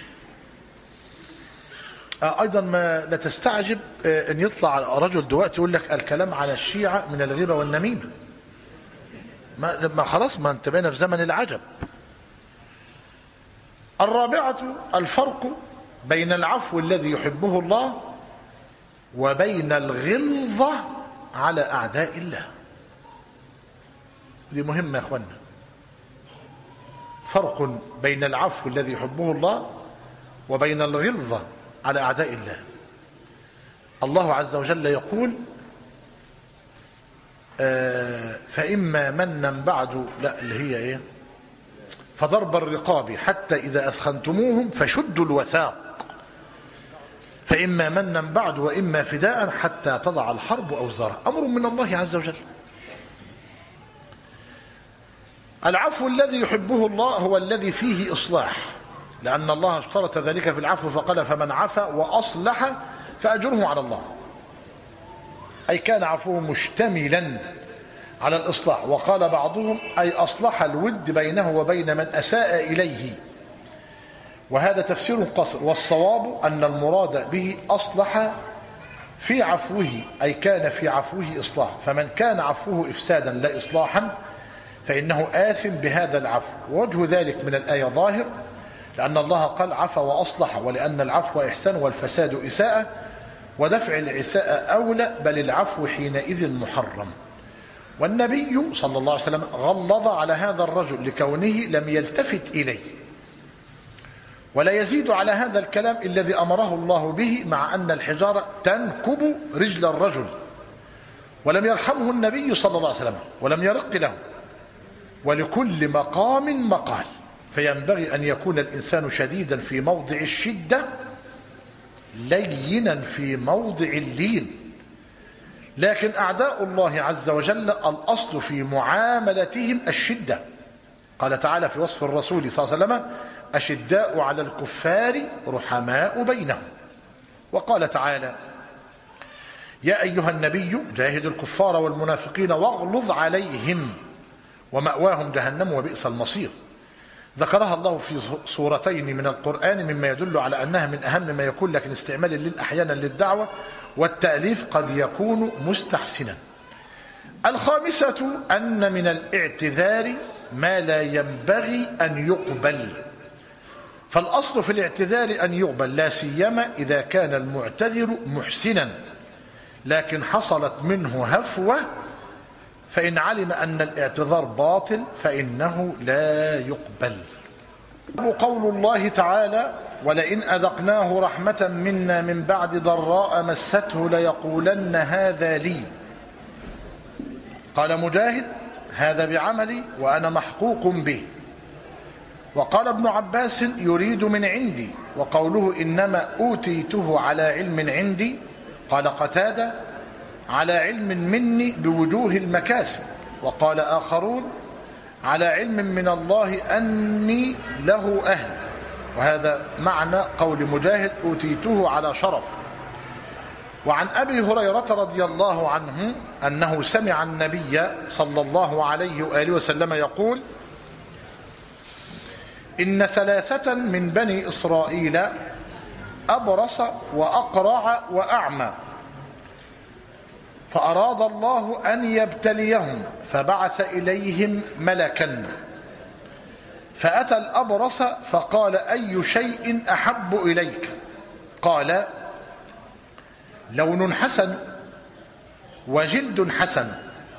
أيضا ما لا تستعجب أن يطلع رجل دلوقتي يقول لك الكلام على الشيعة من الغيبة والنميمة. ما خلاص، ما انتبهنا في زمن العجب. الرابعة الفرق بين العفو الذي يحبه الله وبين الغلظة على أعداء الله. دي مهمة يا أخوانا. فرق بين العفو الذي يحبه الله وبين الغلظة على أعداء الله. الله عز وجل يقول فإما منا بعد، لا اللي هي ايه، فضرب الرقاب حتى إذا أثخنتموهم فشدوا الوثاق، فإما منا بعد وإما فداء حتى تضع الحرب أوزارها. أمر من الله عز وجل. العفو الذي يحبه الله هو الذي فيه إصلاح، لأن الله اشترط ذلك في العفو فقال فمن عفا وأصلح فأجره على الله، أي كان عفوه مشتملا على الإصلاح. وقال بعضهم أي أصلح الود بينه وبين من أساء إليه، وهذا تفسير قصر، والصواب أن المراد به أصلح في عفوه، أي كان في عفوه إصلاح. فمن كان عفوه إفسادا لا إصلاحا فإنه آثم بهذا العفو. ووجه ذلك من الآية ظاهر، لأن الله قال عفا وأصلح، ولأن العفو إحسان والفساد إساءة، ودفع الإساءة أولى، بل العفو حينئذ محرم. والنبي صلى الله عليه وسلم غلظ على هذا الرجل لكونه لم يلتفت إليه، ولا يزيد على هذا الكلام الذي أمره الله به، مع أن الحجارة تنكب رجل الرجل، ولم يرحمه النبي صلى الله عليه وسلم ولم يرق له. ولكل مقام مقال، فينبغي أن يكون الإنسان شديدا في موضع الشدة لينا في موضع اللين. لكن أعداء الله عز وجل الأصل في معاملتهم الشدة. قال تعالى في وصف الرسول صلى الله عليه وسلم أشداء على الكفار رحماء بينهم. وقال تعالى يا أيها النبي جاهد الكفار والمنافقين واغلظ عليهم ومأواهم جهنم وبئس المصير. ذكرها الله في سورتين من القرآن مما يدل على أنها من أهم ما يكون، لكن استعمال اللين أحيانا للدعوة والتأليف قد يكون مستحسنا. الخامسة أن من الاعتذار ما لا ينبغي أن يقبل، فالأصل في الاعتذار أن يقبل، لا سيما إذا كان المعتذر محسنا، لكن حصلت منه هفوة، فإن علم أن الاعتذار باطل فإنه لا يقبل. قول الله تعالى ولئن أذقناه رحمة منا من بعد ضراء مسته ليقولن هذا لي. قال مجاهد هذا بعملي وأنا محقوق به. وقال ابن عباس يريد من عندي، وقوله إنما أوتيته على علم عندي. قال قتادة على علم مني بوجوه المكاسب. وقال آخرون على علم من الله أني له أهل. وهذا معنى قول مجاهد أوتيته على شرف. وعن أبي هريرة رضي الله عنه أنه سمع النبي صلى الله عليه وآله وسلم يقول إن ثلاثة من بني إسرائيل أبرص وأقرع وأعمى، فأراد الله أن يبتليهم فبعث إليهم ملكا، فأتى الأبرص فقال أي شيء أحب إليك؟ قال لون حسن وجلد حسن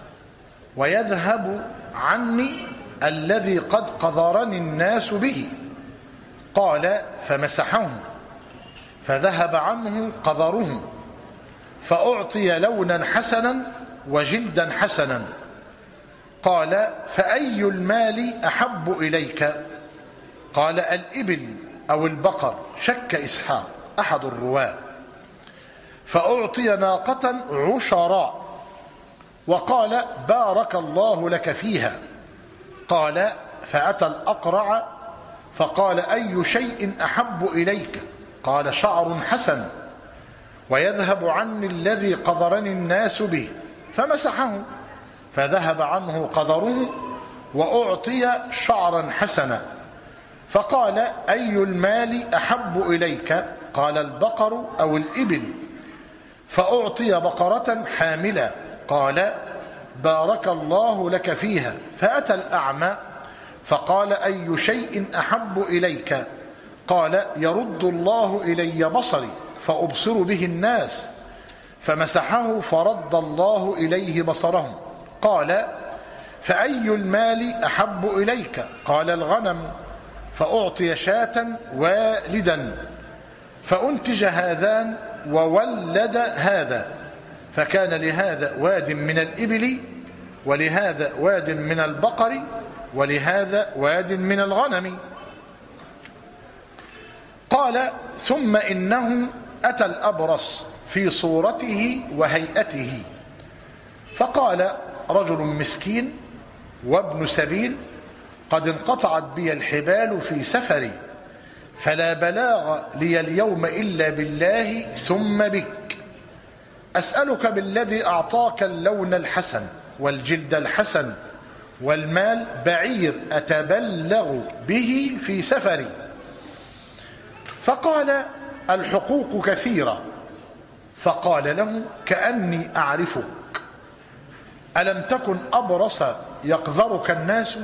ويذهب عني الذي قد قذرني الناس به. قال فمسحهم فذهب عنه قذرهم، فأعطي لونا حسنا وجلدا حسنا. قال فأي المال أحب إليك؟ قال الإبل أو البقر، شك إسحاق أحد الرواة. فأعطي ناقة عشراء، وقال بارك الله لك فيها. قال فأتى الأقرع فقال أي شيء أحب إليك؟ قال شعر حسن ويذهب عني الذي قذرني الناس به، فمسحه فذهب عنه قذره وأعطي شعرا حسنا. فقال أي المال أحب إليك؟ قال البقر أو الإبل، فأعطي بقرة حاملة. قال بارك الله لك فيها. فأتى الأعمى فقال أي شيء أحب إليك؟ قال يرد الله إلي بصري فأبصر به الناس، فمسحه فرد الله إليه بصرهم. قال فأي المال أحب إليك؟ قال الغنم، فأعطي شاة والدا، فأنتج هذان وولد هذا، فكان لهذا واد من الإبل، ولهذا واد من البقر، ولهذا واد من الغنم. قال ثم إنه أتى الأبرص في صورته وهيئته، فقال رجل مسكين وابن سبيل قد انقطعت بي الحبال في سفري، فلا بلاغ لي اليوم إلا بالله ثم بك، أسألك بالذي أعطاك اللون الحسن والجلد الحسن والمال بعير أتبلغ به في سفري. فقال الحقوق كثيرة. فقال له كأني أعرفك، ألم تكن أبرص يقذرك الناس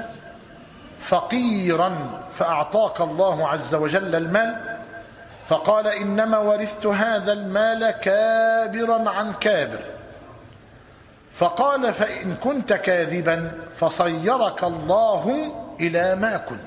فقيرا فأعطاك الله عز وجل المال؟ فقال إنما ورثت هذا المال كابرا عن كابر. فقال فإن كنت كاذبا فصيرك الله إلى ما كنت.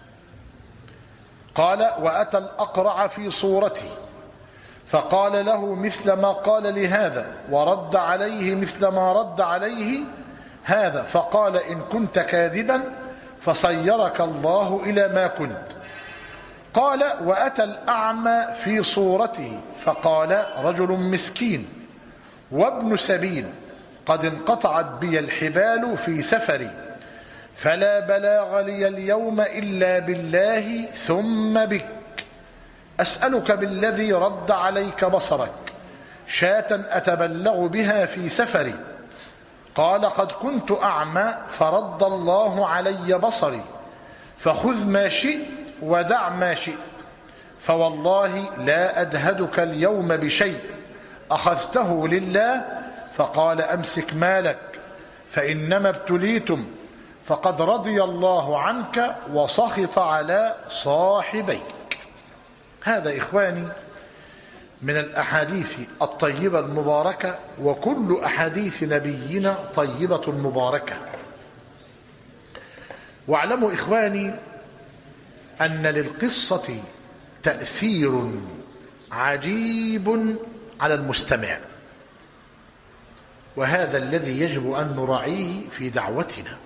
قال وأتى الأقرع في صورته فقال له مثل ما قال لهذا، ورد عليه مثل ما رد عليه هذا، فقال إن كنت كاذبا فصيرك الله إلى ما كنت. قال وأتى الأعمى في صورته فقال رجل مسكين وابن سبيل قد انقطعت بي الحبال في سفري، فلا بلاغ لي اليوم إلا بالله ثم بك، أسألك بالذي رد عليك بصرك شاة أتبلغ بها في سفري. قال قد كنت أعمى فرد الله علي بصري، فخذ ما شئت ودع ما شئت، فوالله لا أجهدك اليوم بشيء أخذته لله. فقال أمسك مالك فإنما ابتليتم، فقد رضي الله عنك وسخط على صاحبيك. هذا إخواني من الأحاديث الطيبة المباركة، وكل أحاديث نبينا طيبة مباركة. واعلموا إخواني أن للقصة تأثير عجيب على المستمع، وهذا الذي يجب أن نراعيه في دعوتنا.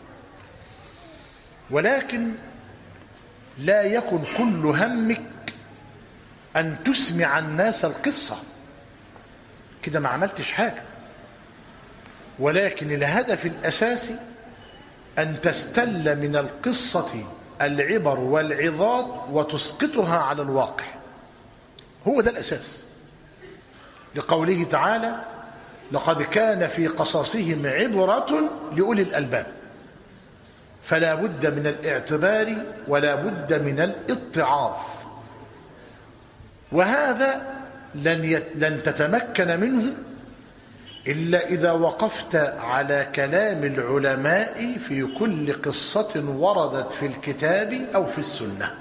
ولكن لا يكن كل همك أن تسمع الناس القصة، كده ما عملتش حاجة، ولكن الهدف الأساسي أن تستل من القصة العبر والعظات وتسقطها على الواقع. هو ده الأساس، لقوله تعالى لقد كان في قصصهم عبرة لأولي الألباب، فلا بد من الاعتبار ولا بد من الاتعاظ، وهذا لن تتمكن منه إلا إذا وقفت على كلام العلماء في كل قصة وردت في الكتاب أو في السنة.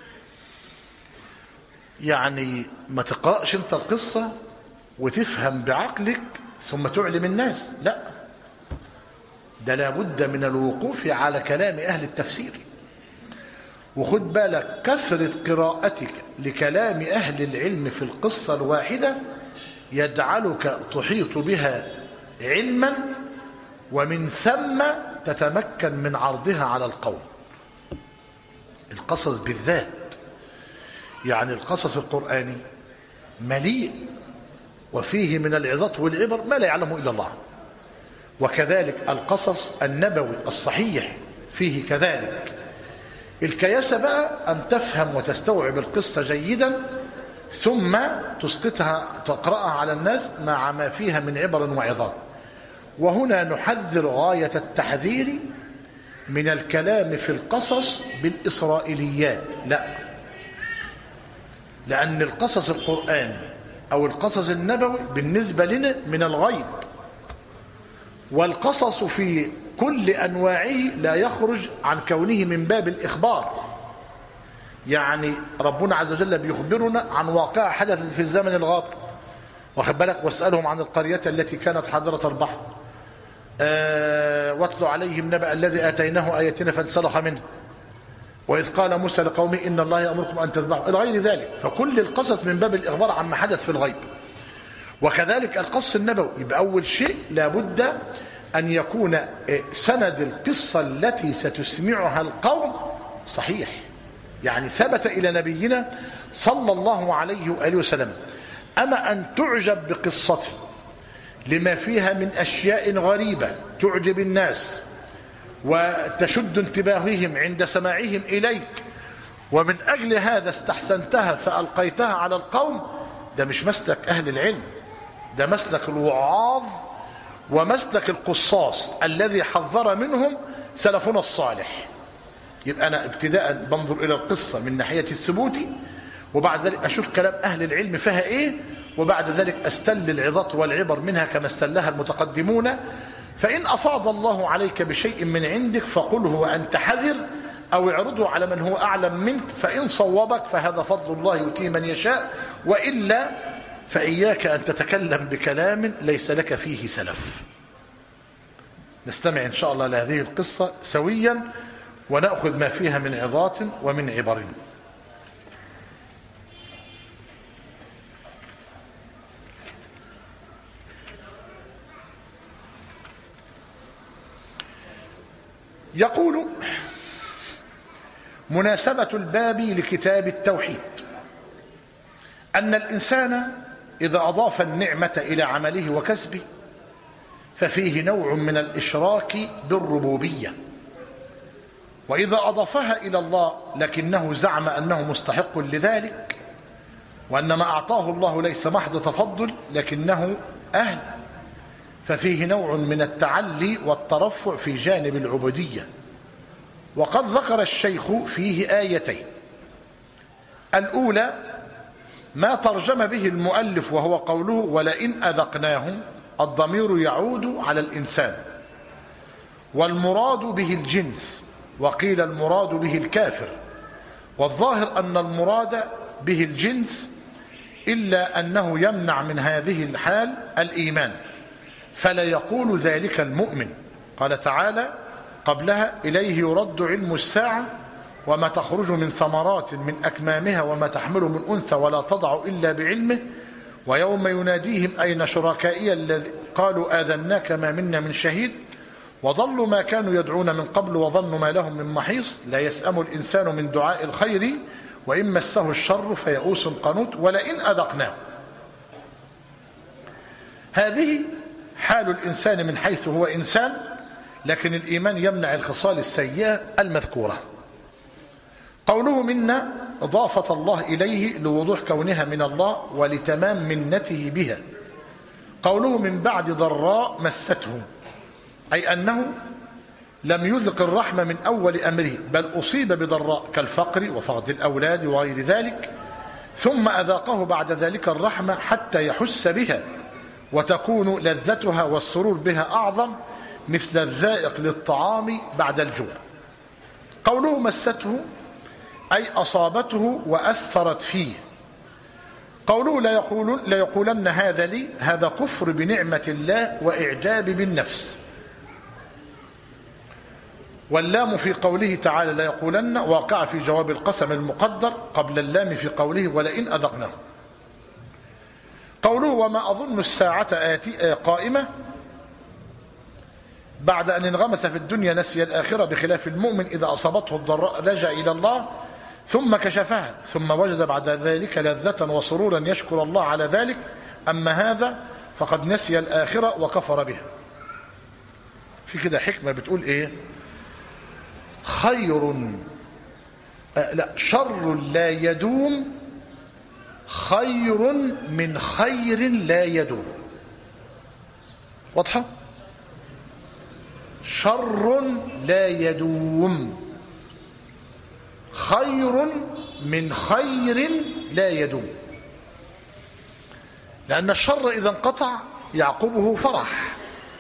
يعني ما تقرأش انت القصة وتفهم بعقلك ثم تعلم الناس، لا، ده لابد من الوقوف على كلام أهل التفسير. وخد بالك كثرة قراءتك لكلام أهل العلم في القصة الواحدة يجعلك تحيط بها علما، ومن ثم تتمكن من عرضها على القوم. القصص بالذات، يعني القصص القرآني مليء وفيه من العظات والعبر ما لا يعلمه إلا الله، وكذلك القصص النبوي الصحيح فيه كذلك. الكياسة بقى أن تفهم وتستوعب القصة جيدا ثم تسقطها تقرأها على الناس مع ما فيها من عبر وعظات. وهنا نحذر غاية التحذير من الكلام في القصص بالإسرائيليات، لا، لأن القصص القرآني أو القصص النبوي بالنسبة لنا من الغيب، والقصص في كل أنواعه لا يخرج عن كونه من باب الإخبار، يعني ربنا عز وجل بيخبرنا عن واقع حدث في الزمن الغابر، واخد بالك، واسألهم عن القرية التي كانت حاضرة البحر، واتل عليهم نبأ الذي آتيناه آياتنا فانسلخ منه، وإذ قال موسى لقومه إن الله يأمركم أن تذبحوا، إلى غير ذلك. فكل القصص من باب الإخبار عما حدث في الغيب. وكذلك القص النبوي، يبقى أول شيء لابد أن يكون سند القصة التي ستسمعها القوم صحيح، يعني ثبت إلى نبينا صلى الله عليه وآله وسلم. أما أن تعجب بقصته لما فيها من أشياء غريبة تعجب الناس وتشد انتباههم عند سماعهم إليك، ومن أجل هذا استحسنتها فألقيتها على القوم، ده مش مسلك أهل العلم، ده مسلك الوعاظ ومسلك القصاص الذي حذر منهم سلفنا الصالح. يبقى أنا ابتداء بنظر إلى القصة من ناحية الثبوت، وبعد ذلك أشوف كلام أهل العلم فيها إيه، وبعد ذلك أستل العظات والعبر منها كما استلها المتقدمون. فإن أفاض الله عليك بشيء من عندك فقله وأنت حذر، أو اعرضه على من هو أعلم منك، فإن صوبك فهذا فضل الله يؤتيه من يشاء، وإلا فإياك أن تتكلم بكلام ليس لك فيه سلف. نستمع إن شاء الله لهذه القصة سويا ونأخذ ما فيها من عظات ومن عبر. يقول: مناسبة الباب لكتاب التوحيد أن الإنسان إذا أضاف النعمة إلى عمله وكسبه ففيه نوع من الإشراك بالربوبية، وإذا أضافها إلى الله لكنه زعم أنه مستحق لذلك، وأن ما أعطاه الله ليس محض تفضل لكنه أهل، ففيه نوع من التعلي والترفع في جانب العبودية. وقد ذكر الشيخ فيه آيتين: الأولى ما ترجم به المؤلف وهو قوله ولئن أذقناهم، الضمير يعود على الإنسان، والمراد به الجنس، وقيل المراد به الكافر، والظاهر أن المراد به الجنس، إلا أنه يمنع من هذه الحال الإيمان، فلا يقول ذلك المؤمن. قال تعالى قبلها: إليه يرد علم الساعة وما تخرج من ثمرات من أكمامها وما تحمل من أنثى ولا تضع إلا بعلمه، ويوم يناديهم أين شركائي الذي قالوا آذناك ما منا من شهيد، وضلوا ما كانوا يدعون من قبل وظنوا ما لهم من محيص، لا يسأم الإنسان من دعاء الخير وإن مسه الشر فيئوس قنوط، ولئن أذقناه. هذه حال الإنسان من حيث هو إنسان، لكن الإيمان يمنع الخصال السيئة المذكورة. قوله منا إضافة الله إليه لوضوح كونها من الله ولتمام منته بها. قوله من بعد ضراء مسته، أي أنه لم يذق الرحمة من أول أمره، بل أصيب بضراء كالفقر وفقد الأولاد وغير ذلك، ثم أذاقه بعد ذلك الرحمة حتى يحس بها وتكون لذتها والسرور بها أعظم، مثل الذائق للطعام بعد الجوع. قوله مسته أي أصابته وأثرت فيه. قوله لا يقولن هذا لي، هذا كفر بنعمة الله وإعجاب بالنفس. واللام في قوله تعالى لا يقولن واقع في جواب القسم المقدر قبل اللام في قوله ولئن أذقناه. قوله وما أظن الساعة قائمة، بعد أن انغمس في الدنيا نسي الآخرة، بخلاف المؤمن إذا أصابته الضراء لجأ إلى الله ثم كشفها، ثم وجد بعد ذلك لذة وسرورا يشكر الله على ذلك. أما هذا فقد نسي الآخرة وكفر بها. في كده حكمة بتقول إيه؟ شر لا يدوم خير من خير لا يدوم. واضحة؟ شر لا يدوم خير من خير لا يدوم، لأن الشر إذا انقطع يعقبه فرح،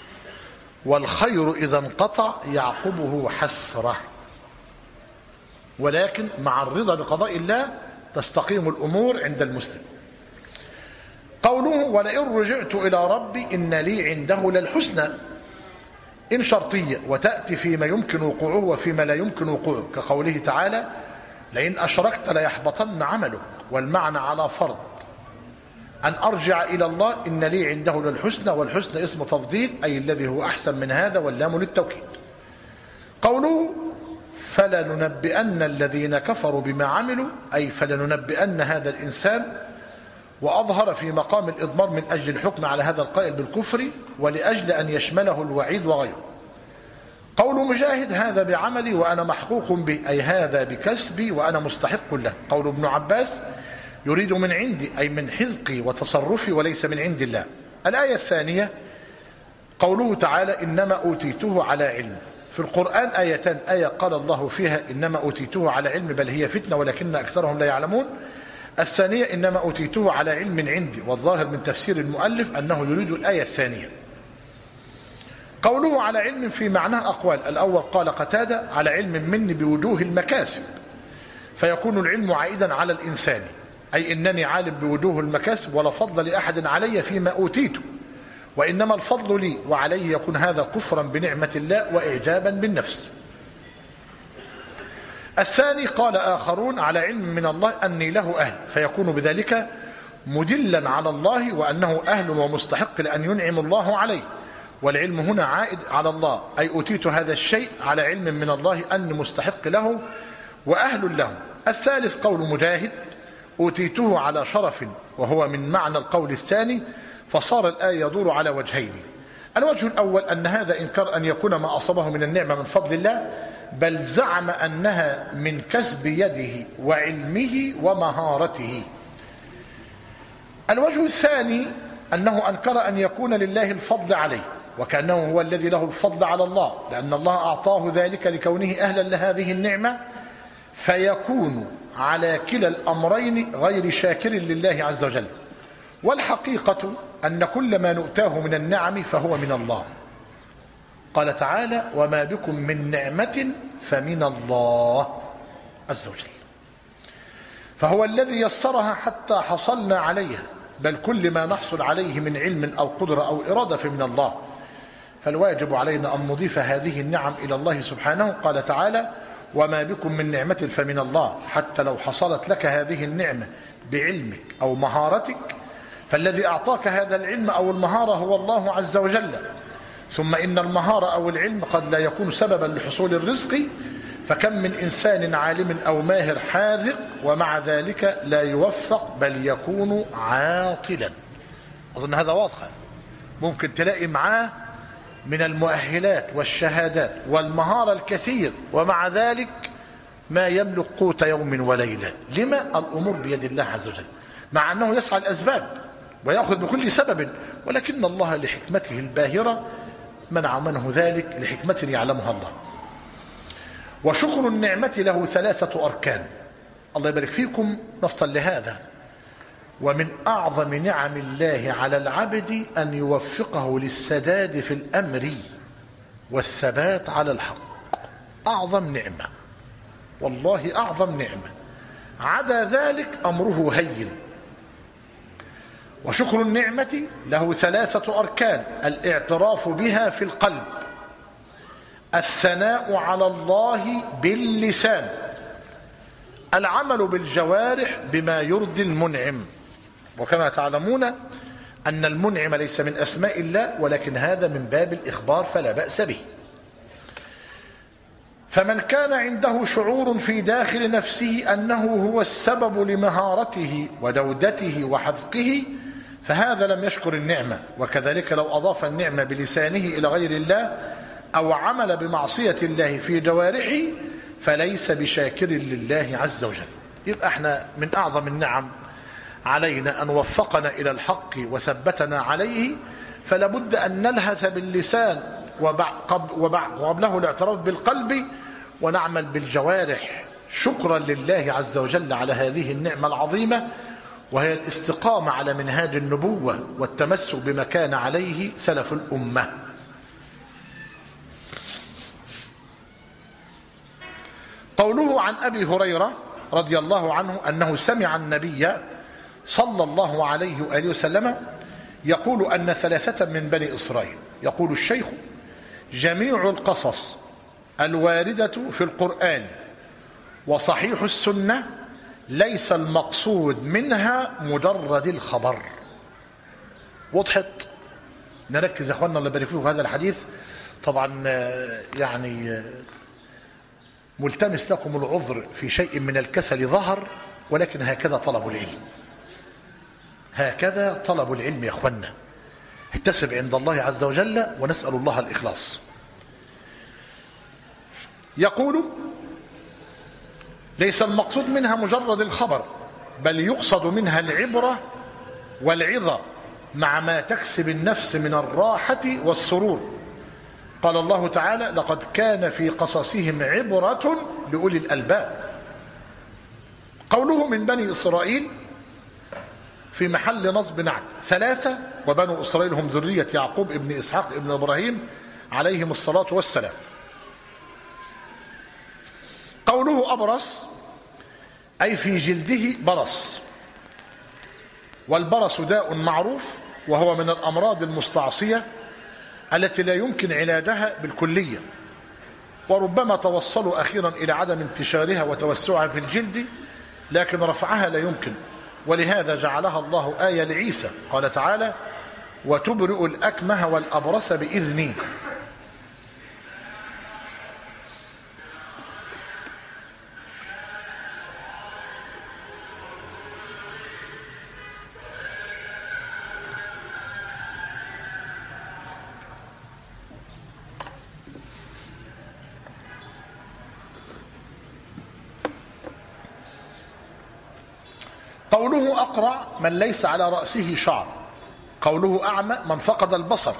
والخير إذا انقطع يعقبه حسرة. ولكن مع الرضا بقضاء الله تستقيم الأمور عند المسلم. قوله ولئن رجعت إلى ربي إن لي عنده للحسنى، إن شرطية وتأتي فيما يمكن وقوعه وفيما لا يمكن وقوعه، كقوله تعالى لئن أشركت ليحبطن عملك، والمعنى على فرض أن أرجع إلى الله إن لي عنده للحسنى، والحسنى اسم تفضيل أي الذي هو أحسن من هذا، واللام للتوكيد. قوله فلننبئن الذين كفروا بما عملوا أي فلننبئن هذا الإنسان، وأظهر في مقام الإضمار من أجل الحكم على هذا القائل بالكفر ولأجل أن يشمله الوعيد وغيره. قول مجاهد هذا بعملي وأنا محقوق به أي هذا بكسبي وأنا مستحق له. قول ابن عباس يريد من عندي أي من حذقي وتصرفي وليس من عند الله. الآية الثانية قوله تعالى إنما أوتيته على علم. في القرآن آيتان، آية قال الله فيها إنما أوتيته على علم بل هي فتنة ولكن أكثرهم لا يعلمون. الثانية إنما أوتيته على علم عندي، والظاهر من تفسير المؤلف أنه يريد الآية الثانية. قوله على علم في معناه أقوال. الأول قال قتادة على علم مني بوجوه المكاسب، فيكون العلم عائدا على الإنسان أي إنني عالم بوجوه المكاسب ولا فضل لأحد علي فيما أوتيته، وإنما الفضل لي وعليه، يكون هذا كفرا بنعمة الله وإعجابا بالنفس. الثاني قال آخرون على علم من الله أني له أهل، فيكون بذلك مدلا على الله وأنه أهل ومستحق لأن ينعم الله عليه، والعلم هنا عائد على الله أي أوتيت هذا الشيء على علم من الله أني مستحق له وأهل له. الثالث قول مجاهد أوتيته على شرف، وهو من معنى القول الثاني، فصار الآية يدور على وجهين. الوجه الأول أن هذا إنكار أن يكون ما أصابه من النعمة من فضل الله، بل زعم أنها من كسب يده وعلمه ومهارته. الوجه الثاني أنه أنكر أن يكون لله الفضل عليه، وكأنه هو الذي له الفضل على الله، لأن الله أعطاه ذلك لكونه أهلا لهذه النعمة، فيكون على كلا الأمرين غير شاكر لله عز وجل. والحقيقة أن كل ما نؤتاه من النعم فهو من الله. قال تعالى وما بكم من نعمة فمن الله عز وجل، فهو الذي يسرها حتى حصلنا عليها، بل كل ما نحصل عليه من علم أو قدرة أو إرادة فمن الله. فالواجب علينا أن نضيف هذه النعم إلى الله سبحانه. قال تعالى وما بكم من نعمة فمن الله، حتى لو حصلت لك هذه النعمة بعلمك أو مهارتك، فالذي أعطاك هذا العلم أو المهارة هو الله عز وجل. ثم إن المهارة أو العلم قد لا يكون سببا لحصول الرزق، فكم من إنسان عالم أو ماهر حاذق ومع ذلك لا يوفق بل يكون عاطلا. أظن هذا واضح. ممكن تلاقي معاه من المؤهلات والشهادات والمهارة الكثير ومع ذلك ما يملك قوت يوم وليلة. لما؟ الأمور بيد الله عز وجل، مع أنه يسعى الأسباب ويأخذ بكل سبب، ولكن الله لحكمته الباهرة منع منه ذلك لحكمة يعلمها الله. وشكر النعمة له 3 أركان. الله يبارك فيكم. نفصل لهذا. ومن أعظم نعم الله على العبد أن يوفقه للسداد في الأمر والثبات على الحق. أعظم نعمة، والله أعظم نعمة. عدا ذلك أمره هين. وشكر النعمة له 3 أركان: الاعتراف بها في القلب، الثناء على الله باللسان، العمل بالجوارح بما يرضي المنعم. وكما تعلمون أن المنعم ليس من أسماء الله، ولكن هذا من باب الإخبار فلا بأس به. فمن كان عنده شعور في داخل نفسه أنه هو السبب لمهارته ودودته وحذقه، فهذا لم يشكر النعمة. وكذلك لو أضاف النعمة بلسانه إلى غير الله أو عمل بمعصية الله في جوارحه فليس بشاكر لله عز وجل. يبقى احنا من أعظم النعم علينا أن وفقنا إلى الحق وثبتنا عليه، فلا بد أن نلهث باللسان وقبله الاعتراف بالقلب، ونعمل بالجوارح شكرا لله عز وجل على هذه النعمة العظيمة، وهي الاستقامة على منهاج النبوة والتمسك بما كان عليه سلف الأمة. قوله عن أبي هريرة رضي الله عنه أنه سمع النبي صلى الله عليه وآله وسلم يقول أن ثلاثة من بني إسرائيل. يقول الشيخ: جميع القصص الواردة في القرآن وصحيح السنة ليس المقصود منها مجرد الخبر. وضحت؟ نركز يا اخواننا الله يبارك فيكم في هذا الحديث. طبعا يعني ملتمس لكم العذر في شيء من الكسل ظهر، ولكن هكذا طلب العلم، هكذا طلب العلم يا اخواننا. احتسب عند الله عز وجل ونسأل الله الإخلاص. يقول: ليس المقصود منها مجرد الخبر، بل يقصد منها العبرة والعظة مع ما تكسب النفس من الراحة والسرور. قال الله تعالى: لقد كان في قصصهم عبرة لأولي الألباب. قوله من بني إسرائيل في محل نصب نعت. ثلاثة: وبنو إسرائيل هم ذرية يعقوب ابن إسحاق ابن إبراهيم عليهم الصلاة والسلام. قوله أبرص أي في جلده برص، والبرص داء معروف وهو من الأمراض المستعصية التي لا يمكن علاجها بالكلية، وربما توصلوا أخيرا إلى عدم انتشارها وتوسعها في الجلد، لكن رفعها لا يمكن، ولهذا جعلها الله آية لعيسى. قال تعالى: وتبرئ الأكمه والأبرص بإذني. قوله أقرع من ليس على رأسه شعر. قوله أعمى من فقد البصر.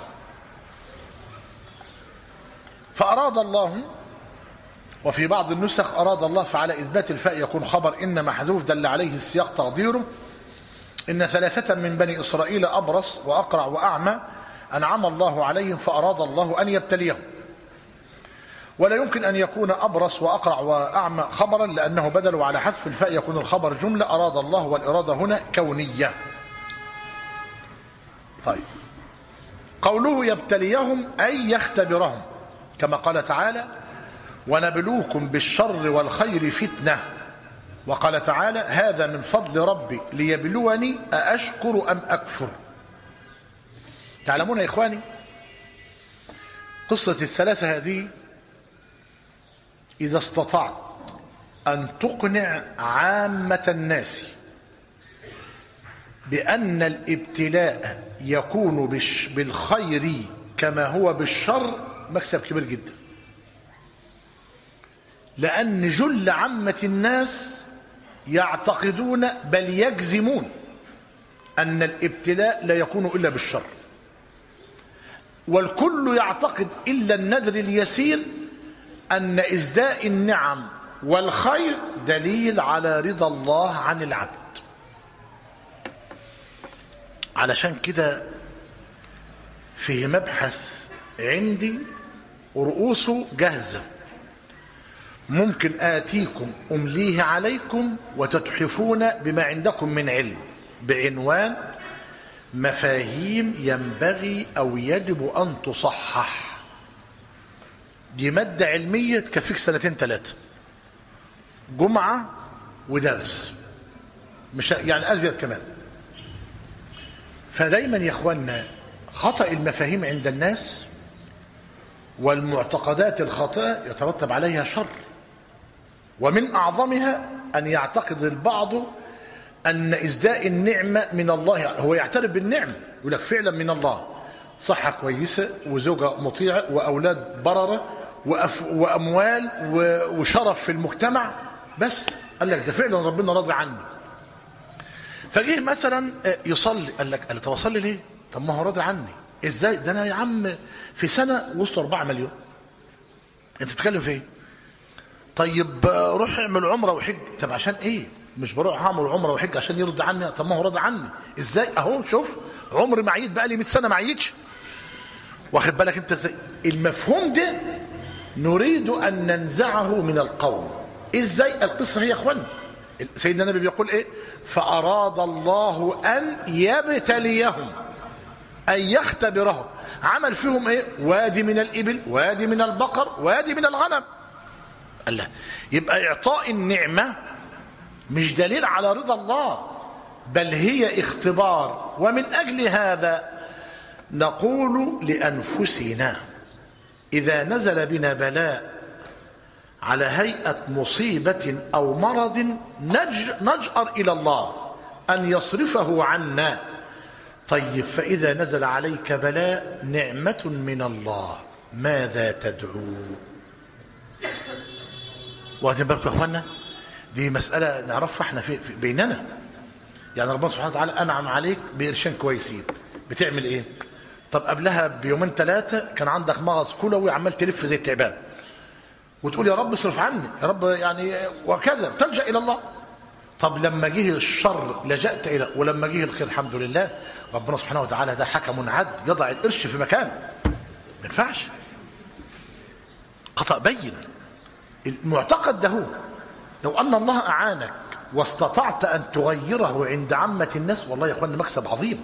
فأراد الله، وفي بعض النسخ أراد الله، فعلى إثبات الفاء يكون خبر إن محذوف دل عليه السياق تقديره: إن ثلاثة من بني إسرائيل أبرص وأقرع وأعمى أنعم الله عليهم فأراد الله أن يبتليهم. ولا يمكن أن يكون أبرص وأقرع وأعمى خبرا، لأنه بدل على حذف الفاء يكون الخبر جملة أراد الله، والإرادة هنا كونية. طيب، قوله يبتليهم أي يختبرهم، كما قال تعالى: ونبلوكم بالشر والخير فتنة. وقال تعالى: هذا من فضل ربي ليبلوني أأشكر أم أكفر. تعلمون يا إخواني قصة الثلاثة هذه، إذا استطعت أن تقنع عامة الناس بأن الابتلاء يكون بالخير كما هو بالشر، مكسب كبير جدا. لأن جل عامة الناس يعتقدون بل يجزمون أن الابتلاء لا يكون إلا بالشر، والكل يعتقد إلا النذر اليسير أن إزداء النعم والخير دليل على رضا الله عن العبد. علشان كده فيه مبحث عندي رؤوسه جاهزة، ممكن آتيكم أمليه عليكم وتتحفون بما عندكم من علم، بعنوان مفاهيم ينبغي أو يجب أن تصحح. دي مادة علمية تكفيك 2-3 جمعة ودرس، مش يعني أزيد كمان. فدايما يا اخوانا خطأ المفاهيم عند الناس والمعتقدات الخاطئة يترتب عليها شر، ومن أعظمها أن يعتقد البعض أن إزداء النعمة من الله. هو يعترف بالنعمة، يقول لك فعلا من الله، صحة كويسة وزوجة مطيعة وأولاد بررة وأموال وشرف في المجتمع، بس قال لك ده فعلا ربنا راضي عني. فجيه مثلا يصلي، قال لك طب اصلي ليه؟ طب ما هو راضي عني. ازاي؟ ده انا يا عم في سنه وسط 4 مليون. انت بتتكلم في ايه؟ طيب روح اعمل عمره وحج. طب عشان ايه؟ مش بروح اعمل عمره وحج عشان يرضى عني؟ طب ما هو راضي عني. ازاي؟ اهو شوف عمري معيد بقى لي 100 سنه معيدش. واخد بالك انت ازاي؟ المفهوم ده نريد ان ننزعه من القوم، ازاي القصة هي يا اخوان؟ سيدنا النبي بيقول ايه؟ فأراد الله أن يبتليهم، أن يختبرهم. عمل فيهم ايه؟ وادي من الإبل، وادي من البقر، وادي من الغنم. الله، يبقى إعطاء النعمة مش دليل على رضا الله، بل هي اختبار. ومن أجل هذا نقول لأنفسنا إذا نزل بنا بلاء على هيئة مصيبة أو مرض نجأر إلى الله أن يصرفه عنا. طيب، فإذا نزل عليك بلاء نعمة من الله ماذا تدعو؟ واخدين بالكم يا اخوانا؟ دي مسألة نعرفها احنا في بيننا. يعني ربنا سبحانه وتعالى أنعم عليك بقرشين كويسين، بتعمل ايه؟ طب قبلها بيومين ثلاثة كان عندك مغص كلوي عمال تلف زي التعبان، وتقول يا رب اصرف عني، يا رب يعني، وكذا تلجأ إلى الله. طب لما جه الشر لجأت إلى، ولما جه الخير الحمد لله. ربنا سبحانه وتعالى ده حكم عدل، يضع القرش في مكانه، ما ينفعش خطأ بين. المعتقد ده هو لو أن الله أعانك واستطعت أن تغيره عند عامة الناس، والله يا أخوانا مكسب عظيم.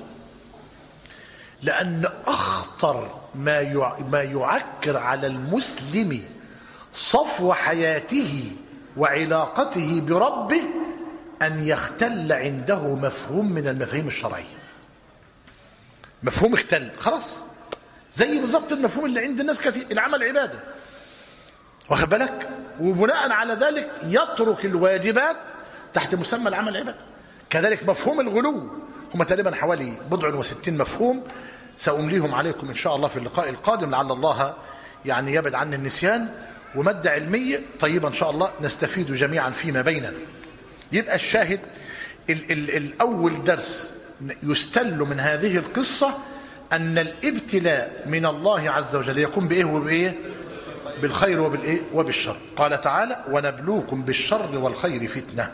لأن أخطر ما يعكر على المسلم صفو حياته وعلاقته بربه أن يختل عنده مفهوم من المفاهيم الشرعية. مفهوم اختل خلاص، زي بالضبط المفهوم اللي عند الناس كثير، العمل عبادة، واخد بالك؟ وبناء على ذلك يترك الواجبات تحت مسمى العمل عبادة. كذلك مفهوم الغلو، هم تقريبا حوالي 60 مفهوم، سأمليهم عليكم إن شاء الله في اللقاء القادم، لعل الله يعني يبعد عن النسيان، ومادة علمية طيبة إن شاء الله نستفيد جميعا فيما بيننا. يبقى الشاهد الأول درس يستل من هذه القصة أن الابتلاء من الله عز وجل يكون بإيه وبإيه؟ بالخير وبالإيه؟ وبالشر. قال تعالى ونبلوكم بالشر والخير فتنة.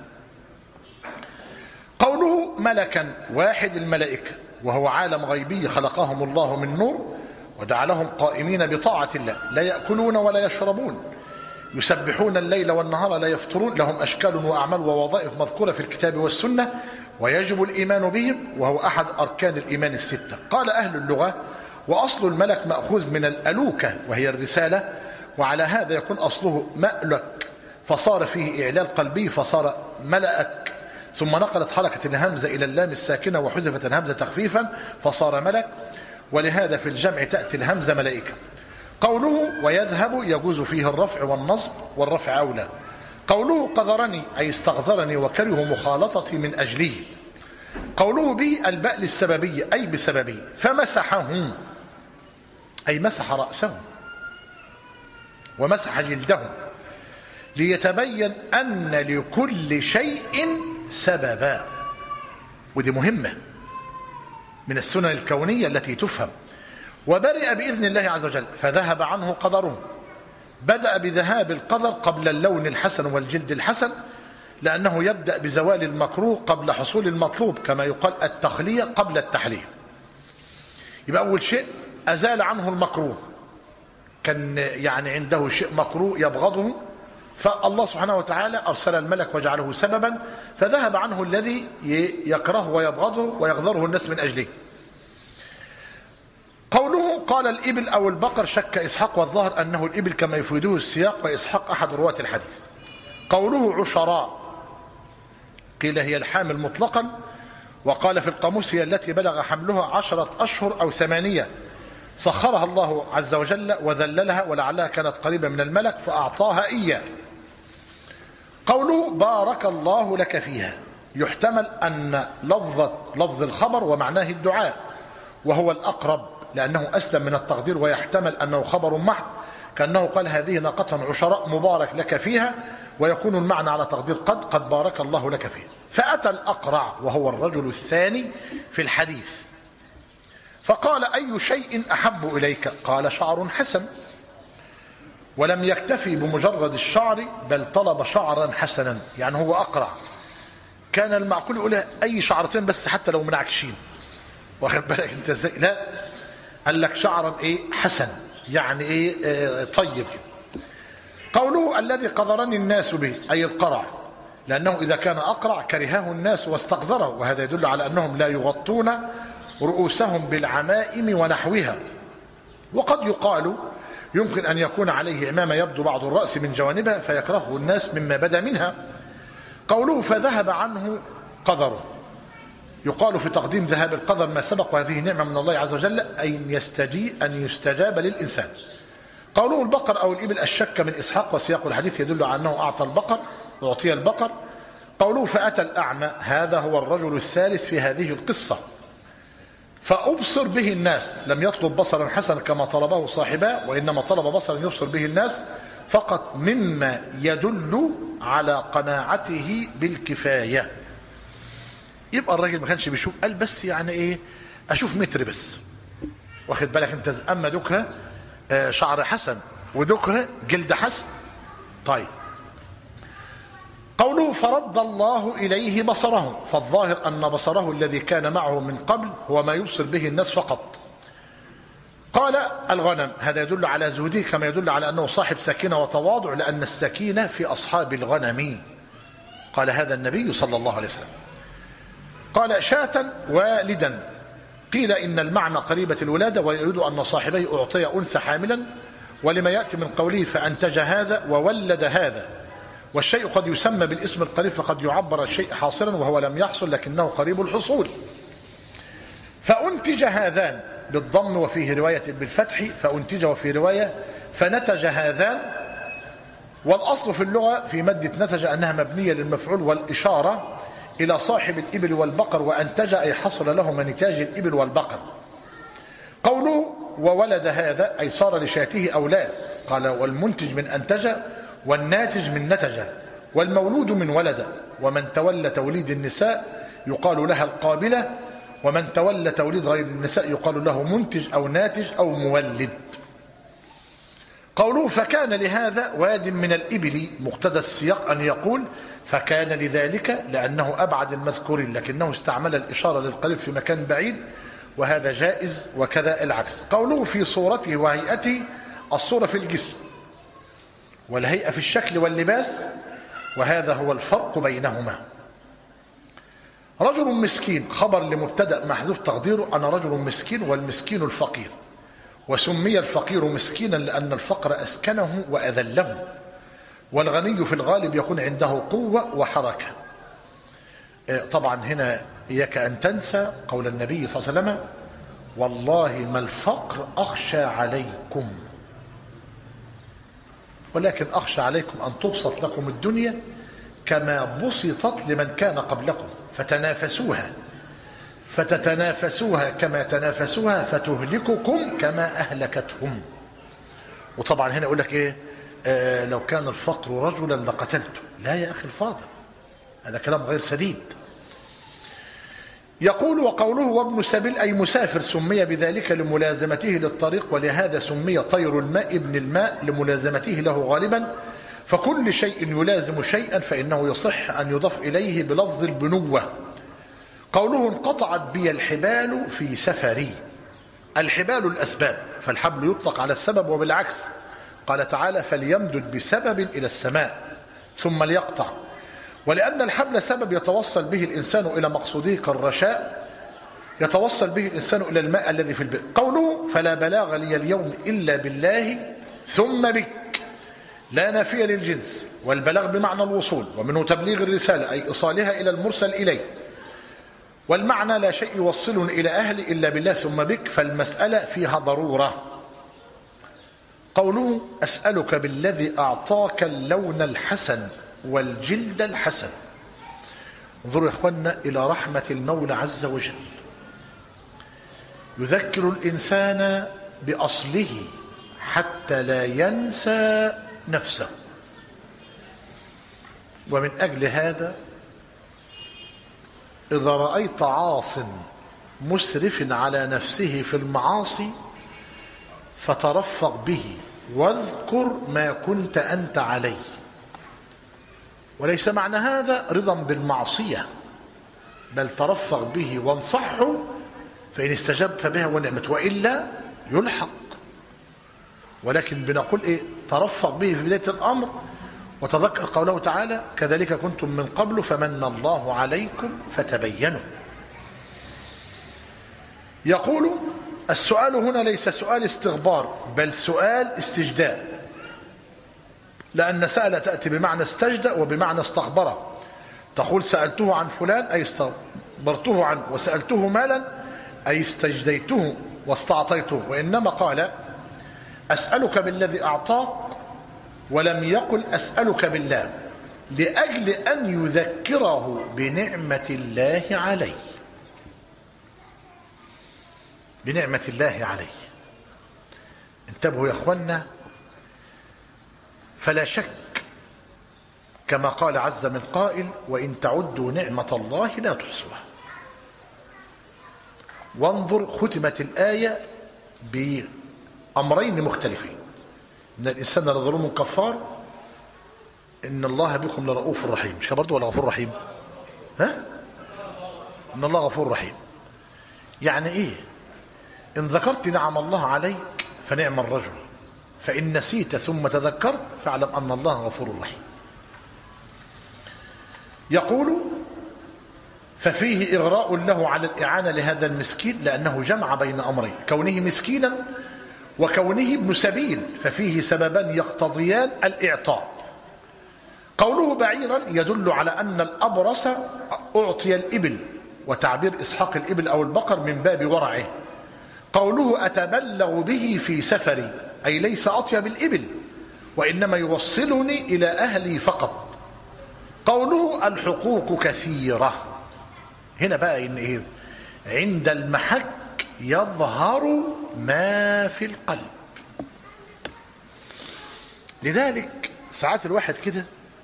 قوله ملكا، واحد الملائكة، وهو عالم غيبي خلقهم الله من نور وجعلهم قائمين بطاعة الله، لا يأكلون ولا يشربون، يسبحون الليل والنهار لا يفترون، لهم أشكال وأعمال ووظائف مذكورة في الكتاب والسنة، ويجب الإيمان بهم، وهو أحد أركان الإيمان الستة. قال أهل اللغة وأصل الملك مأخوذ من الألوكة وهي الرسالة، وعلى هذا يكون أصله مألك فصار فيه إعلال قلبي فصار ملأك، ثم نقلت حركة الهمزة إلى اللام الساكنة وحذفت الهمزة تخفيفا فصار ملك، ولهذا في الجمع تأتي الهمزة ملائكة. قوله ويذهب يجوز فيه الرفع والنصب، والرفع أولى. قوله قذرني أي استغذرني وكره مخالطتي من أجله. قوله به الباء للسببية أي بسببه. فمسحه أي مسح رأسه ومسح جلده ليتبين أن لكل شيء سببا، ودي مهمة من السنن الكونية التي تفهم. وبرئ بإذن الله عز وجل فذهب عنه قدره. بدأ بذهاب القدر قبل اللون الحسن والجلد الحسن، لأنه يبدأ بزوال المكروه قبل حصول المطلوب، كما يقال التخلية قبل التحلية. يبقى أول شيء أزال عنه المكروه، كان يعني عنده شيء مكروه يبغضه، فالله سبحانه وتعالى أرسل الملك وجعله سببا فذهب عنه الذي يكرهه ويبغضه ويغذره الناس من أجله. قوله قال الإبل أو البقر شك إسحاق، والظاهر أنه الإبل كما يفيده السياق، وإسحاق أحد رواة الحديث. قوله عشراء قيل هي الحامل مطلقا، وقال في القاموس هي التي بلغ حملها 10 أشهر أو 8، سخرها الله عز وجل وذللها، ولعلها كانت قريبة من الملك فأعطاها إياه. قوله بارك الله لك فيها، يحتمل أن لفظ الخبر ومعناه الدعاء، وهو الأقرب لأنه أسلم من التقدير، ويحتمل أنه خبر محض كأنه قال هذه ناقة عشراء مبارك لك فيها، ويكون المعنى على تقدير قد بارك الله لك فيها. فأتى الأقرع وهو الرجل الثاني في الحديث فقال أي شيء أحب إليك؟ قال شعر حسن، ولم يكتفي بمجرد الشعر بل طلب شعرا حسنا. يعني هو أقرع، كان المعقول يقول أي شعرتين بس حتى لو منعكشين، واخد بالك انت ازاي؟ لا، قال لك شعرا ايه حسن، يعني ايه طيب كده. قوله الذي قذرني الناس به، أي القرع، لأنه إذا كان أقرع كرهه الناس واستقذره، وهذا يدل على أنهم لا يغطون رؤوسهم بالعمائم ونحوها. وقد يقال يمكن أن يكون عليه عمامة يبدو بعض الرأس من جوانبها فيكرهه الناس مما بدا منها. قوله فذهب عنه قذره، يقال في تقديم ذهاب القذر ما سبق، وهذه نعمة من الله عز وجل أن يستجاب للإنسان. قوله البقر أو الإبل الشك من إسحاق، وسياق الحديث يدل على أنه أعطي البقر. قوله فأتى الأعمى، هذا هو الرجل الثالث في هذه القصة، فأبصر به الناس، لم يطلب بصرا حسنا كما طلبه صاحباه، وإنما طلب بصرا يبصر به الناس فقط، مما يدل على قناعته بالكفاية. يبقى الراجل ما كانش بيشوف، قال بس يعني ايه، اشوف متر بس، واخد بالك انت، اما دوكها شعر حسن ودوكها جلد حسن. طيب قوله فرد الله إليه بصره، فالظاهر أن بصره الذي كان معه من قبل هو ما يبصر به الناس فقط. قال الغنم، هذا يدل على زهده كما يدل على أنه صاحب سكينة وتواضع، لأن السكينة في أصحاب الغنم، قال هذا النبي صلى الله عليه وسلم. قال شاة والدا، قيل إن المعنى قريبة الولادة، ويريد أن صاحبيه أعطي أنثى حاملا، ولما يأتي من قوله فأنتج هذا وولد هذا. والشيء قد يسمى بالاسم القريب، فقد يعبر الشيء حاصلا وهو لم يحصل لكنه قريب الحصول. فأنتج هذان بالضم، وفيه رواية بالفتح فأنتج، وفي رواية فنتج هذان. والأصل في اللغة في مادة نتج أنها مبنية للمفعول، والإشارة إلى صاحب الإبل والبقر، وأنتج أي حصل لهما نتاج الإبل والبقر. قوله وولد هذا أي صار لشاته أولاد، قال والمنتج من أنتج، والناتج من نتج، والمولود من ولد. ومن تولى توليد النساء يقال لها القابلة، ومن تولى توليد غير النساء يقال له منتج أو ناتج أو مولد. قوله فكان لهذا واد من الإبل، مقتضى السياق أن يقول فكان لذلك، لأنه أبعد المذكورين، لكنه استعمل الإشارة للقريب في مكان بعيد، وهذا جائز، وكذا العكس. قوله في صورته وهيئته، الصورة في الجسم، والهيئة في الشكل واللباس، وهذا هو الفرق بينهما. رجل مسكين خبر لمبتدأ محذوف تقديره أنا رجل مسكين، والمسكين الفقير، وسمي الفقير مسكينا لأن الفقر أسكنه وأذله، والغني في الغالب يكون عنده قوة وحركة. طبعا هنا إياك أن تنسى قول النبي صلى الله عليه وسلم والله ما الفقر أخشى عليكم، ولكن أخشى عليكم أن تبسط لكم الدنيا كما بسطت لمن كان قبلكم، فتنافسوها فتتنافسوها كما تنافسوها فتهلككم كما أهلكتهم. وطبعا هنا يقول لك إيه، لو كان الفقر رجلا لقتلته. لا يا أخي الفاضل، هذا كلام غير سديد. يقول وقوله وابن سبيل أي مسافر، سمي بذلك لملازمته للطريق، ولهذا سمي طير الماء ابن الماء لملازمته له غالبا. فكل شيء يلازم شيئا فإنه يصح أن يضاف إليه بلفظ البنوة. قوله انقطعت بي الحبال في سفري، الحبال الأسباب، فالحبل يطلق على السبب وبالعكس، قال تعالى فليمدد بسبب إلى السماء ثم ليقطع. ولأن الحبل سبب يتوصل به الإنسان إلى مقصوده كالرشاء يتوصل به الإنسان إلى الماء الذي في البئر. قوله فلا بلاغ لي اليوم إلا بالله ثم بك، لا نافية للجنس، والبلاغ بمعنى الوصول، ومنه تبليغ الرسالة أي إيصالها إلى المرسل إليه، والمعنى لا شيء يوصلني إلى أهلي إلا بالله ثم بك، فالمسألة فيها ضرورة. قوله أسألك بالذي أعطاك اللون الحسن والجلد الحسن. انظروا يا اخوانا إلى رحمة المولى عز وجل، يذكر الإنسان بأصله حتى لا ينسى نفسه. ومن أجل هذا إذا رأيت عاص مسرف على نفسه في المعاصي فترفق به واذكر ما كنت أنت عليه. وليس معنى هذا رضا بالمعصية، بل ترفق به وانصحه، فإن استجاب فبها ونعمت، وإلا يلحق. ولكن بنقول إيه، ترفق به في بداية الأمر وتذكر قوله تعالى كذلك كنتم من قبل فمن الله عليكم فتبينوا. يقول السؤال هنا ليس سؤال استغبار بل سؤال استجداء، لأن سأل تأتي بمعنى استجدأ وبمعنى استخبر. تقول سألته عن فلان أي استخبرته عنه، وسألته مالا أي استجديته واستعطيته. وإنما قال أسألك بالذي أعطاك ولم يقل أسألك بالله، لأجل أن يذكره بنعمة الله عليه، بنعمة الله عليه. انتبهوا يا أخوانا، فلا شك كما قال عز من قائل وإن تعدوا نعمة الله لا تحصوها. وانظر ختمت الآية بأمرين مختلفين: إن الإنسان لظلوم كفار، إن الله بكم لرؤوف رحيم. مش برضه ولا غفور رحيم؟ ها؟ إن الله غفور رحيم. يعني إيه؟ إن ذكرت نعم الله عليك فنعم الرجل، فإن نسيت ثم تذكرت فاعلم أن الله غفور رحيم. يقول ففيه إغراء له على الإعانة لهذا المسكين، لأنه جمع بين أمرين: كونه مسكينا وكونه ابن سبيل، ففيه سببان يقتضيان الإعطاء. قوله بعيرا يدل على أن الأبرص أعطي الإبل، وتعبير إسحاق الإبل أو البقر من باب ورعه. قوله أتبلغ به في سفري أي ليس أطيب الإبل، وإنما يوصلني إلى أهلي فقط. قوله الحقوق كثيرة، هنا بقى إن إيه؟ عند المحك يظهر ما في القلب. لذلك ساعات الواحد كده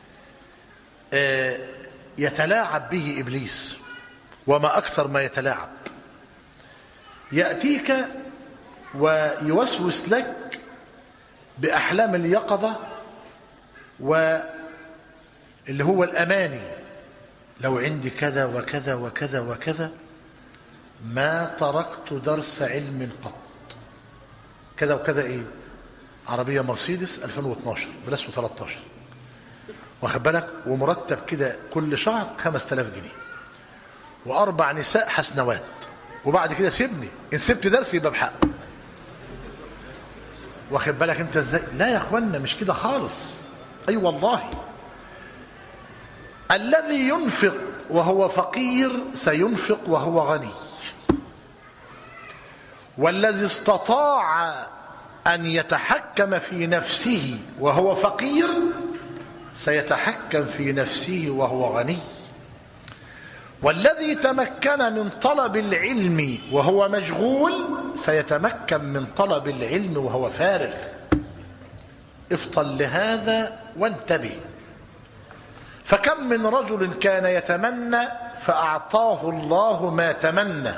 يتلاعب به إبليس، وما أكثر ما يتلاعب. يأتيك ويوسوس لك بأحلام اليقظة واللي هو الأماني: لو عندي كذا وكذا وكذا وكذا ما تركت درس علم قط. كذا وكذا ايه؟ عربية مرسيدس 2012 بلس 13، واخد بالك، ومرتب كده كل شهر 5000 جنيه، وأربع نساء حسنوات، وبعد كده سيبني، إن سبت درس يبقى بحق. واخد بالك انت ازاي؟ لا يا اخوانا مش كده خالص. اي والله، الذي ينفق وهو فقير سينفق وهو غني، والذي استطاع أن يتحكم في نفسه وهو فقير سيتحكم في نفسه وهو غني، والذي تمكن من طلب العلم وهو مشغول سيتمكن من طلب العلم وهو فارغ. افطن لهذا وانتبه. فكم من رجل كان يتمنى فأعطاه الله ما تمنى،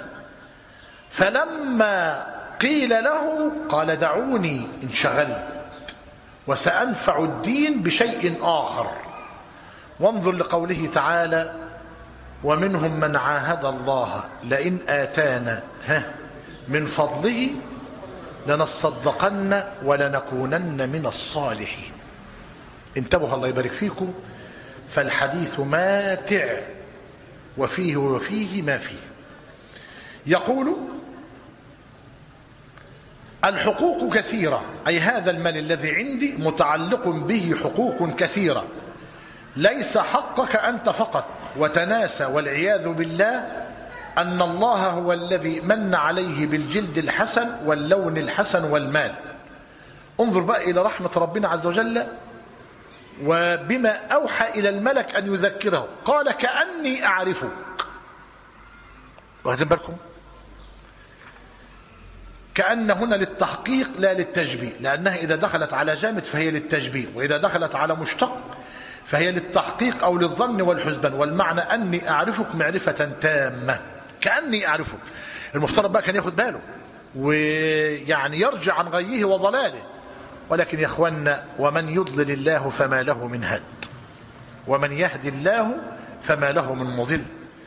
فلما قيل له قال دعوني انشغلت وسأنفع الدين بشيء آخر. وانظر لقوله تعالى ومنهم من عاهد الله لئن آتانا من فضله لنصدقن ولنكونن من الصالحين. انتبهوا الله يبارك فيكم، فالحديث ماتع وفيه ما فيه. يقول الحقوق كثيرة، أي هذا المال الذي عندي متعلق به حقوق كثيرة، ليس حقك أنت فقط. وتناسى والعياذ بالله أن الله هو الذي من عليه بالجلد الحسن واللون الحسن والمال. انظر بقى إلى رحمة ربنا عز وجل وبما أوحى إلى الملك أن يذكره، قال كأني أعرفك. واخدين بالكم؟ كأن هنا للتحقيق لا للتشبيه، لأنها إذا دخلت على جامد فهي للتشبيه، وإذا دخلت على مشتق فهي للتحقيق أو للظن والحسبان. والمعنى أني أعرفك معرفة تامة، كأني أعرفك. المفترض بقى كان ياخد باله ويعني يرجع عن غيه وضلاله، ولكن يا اخوانا ومن يضلل الله فما له من هاد ومن يهدي الله فما له من مضل.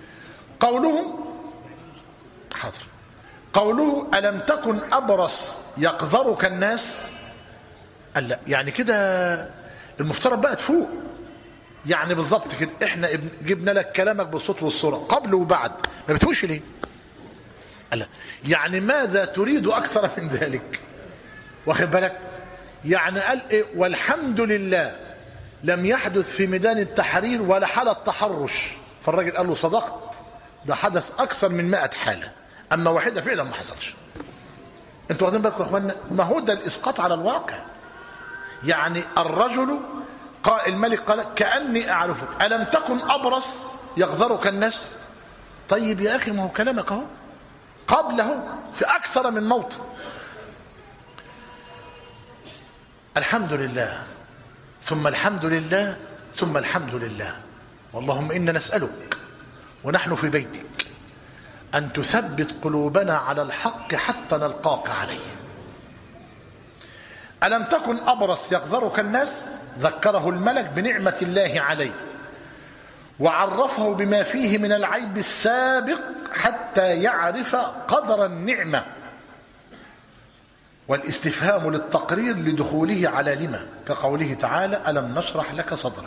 قوله ألم تكن أبرص يقذرك الناس؟ قال لا، يعني كده المفترض بقى تفوق. يعني بالظبط كده، احنا جبنا لك كلامك بالصوت والصورة قبل وبعد، ما بتفوقش ليه؟ لا، يعني ماذا تريد أكثر من ذلك؟ واخد بالك؟ يعني قال إيه؟ والحمد لله لم يحدث في ميدان التحرير ولا حالة تحرش. فالراجل قال له صدقت، ده حدث أكثر من 100 حالة، أما واحدة فعلا ما حصلش. انتوا واخدين بالكم يا اخوانا؟ ما هو ده الإسقاط على الواقع. يعني الرجل قال، الملك قال كأني أعرفك ألم تكن أبرص يغزرك الناس. طيب يا أخي، ما هو كلامك اهو قبله في أكثر من موطن. الحمد لله ثم الحمد لله ثم الحمد لله. اللهم إنا نسألك ونحن في بيتك أن تثبت قلوبنا على الحق حتى نلقاك عليه. ألم تكن أبرص يغزرك الناس، ذكره الملك بنعمة الله عليه وعرفه بما فيه من العيب السابق حتى يعرف قدر النعمة، والاستفهام للتقرير لدخوله على لما، كقوله تعالى ألم نشرح لك صدرك.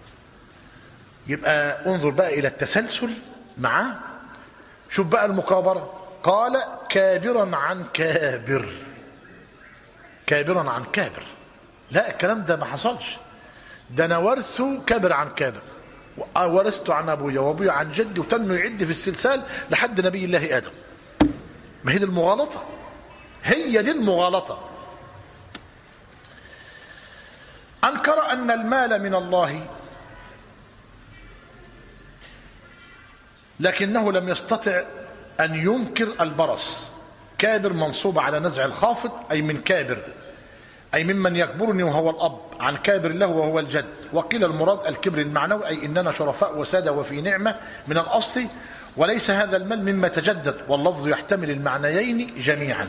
يبقى انظر بقى إلى التسلسل معاه. شوف بقى المكابرة، قال كابرا عن كابر. كابرا عن كابر، لا الكلام ده ما حصلش. ده انا ورثه كابر عن كابر، ورثته عن ابويا وابويا عن جدي، وتنه يعد في السلسال لحد نبي الله ادم. ما هي دي المغالطه، هي دي المغالطه. انكر ان المال من الله، لكنه لم يستطع ان ينكر البرص. كابر منصوب على نزع الخافض، اي من كابر، أي ممن يكبرني وهو الأب، عن كابر له وهو الجد. وقيل المراد الكبر المعنوي، أي إننا شرفاء وسادة وفي نعمة من الأصل، وليس هذا المال مما تجدد، واللفظ يحتمل المعنيين جميعا.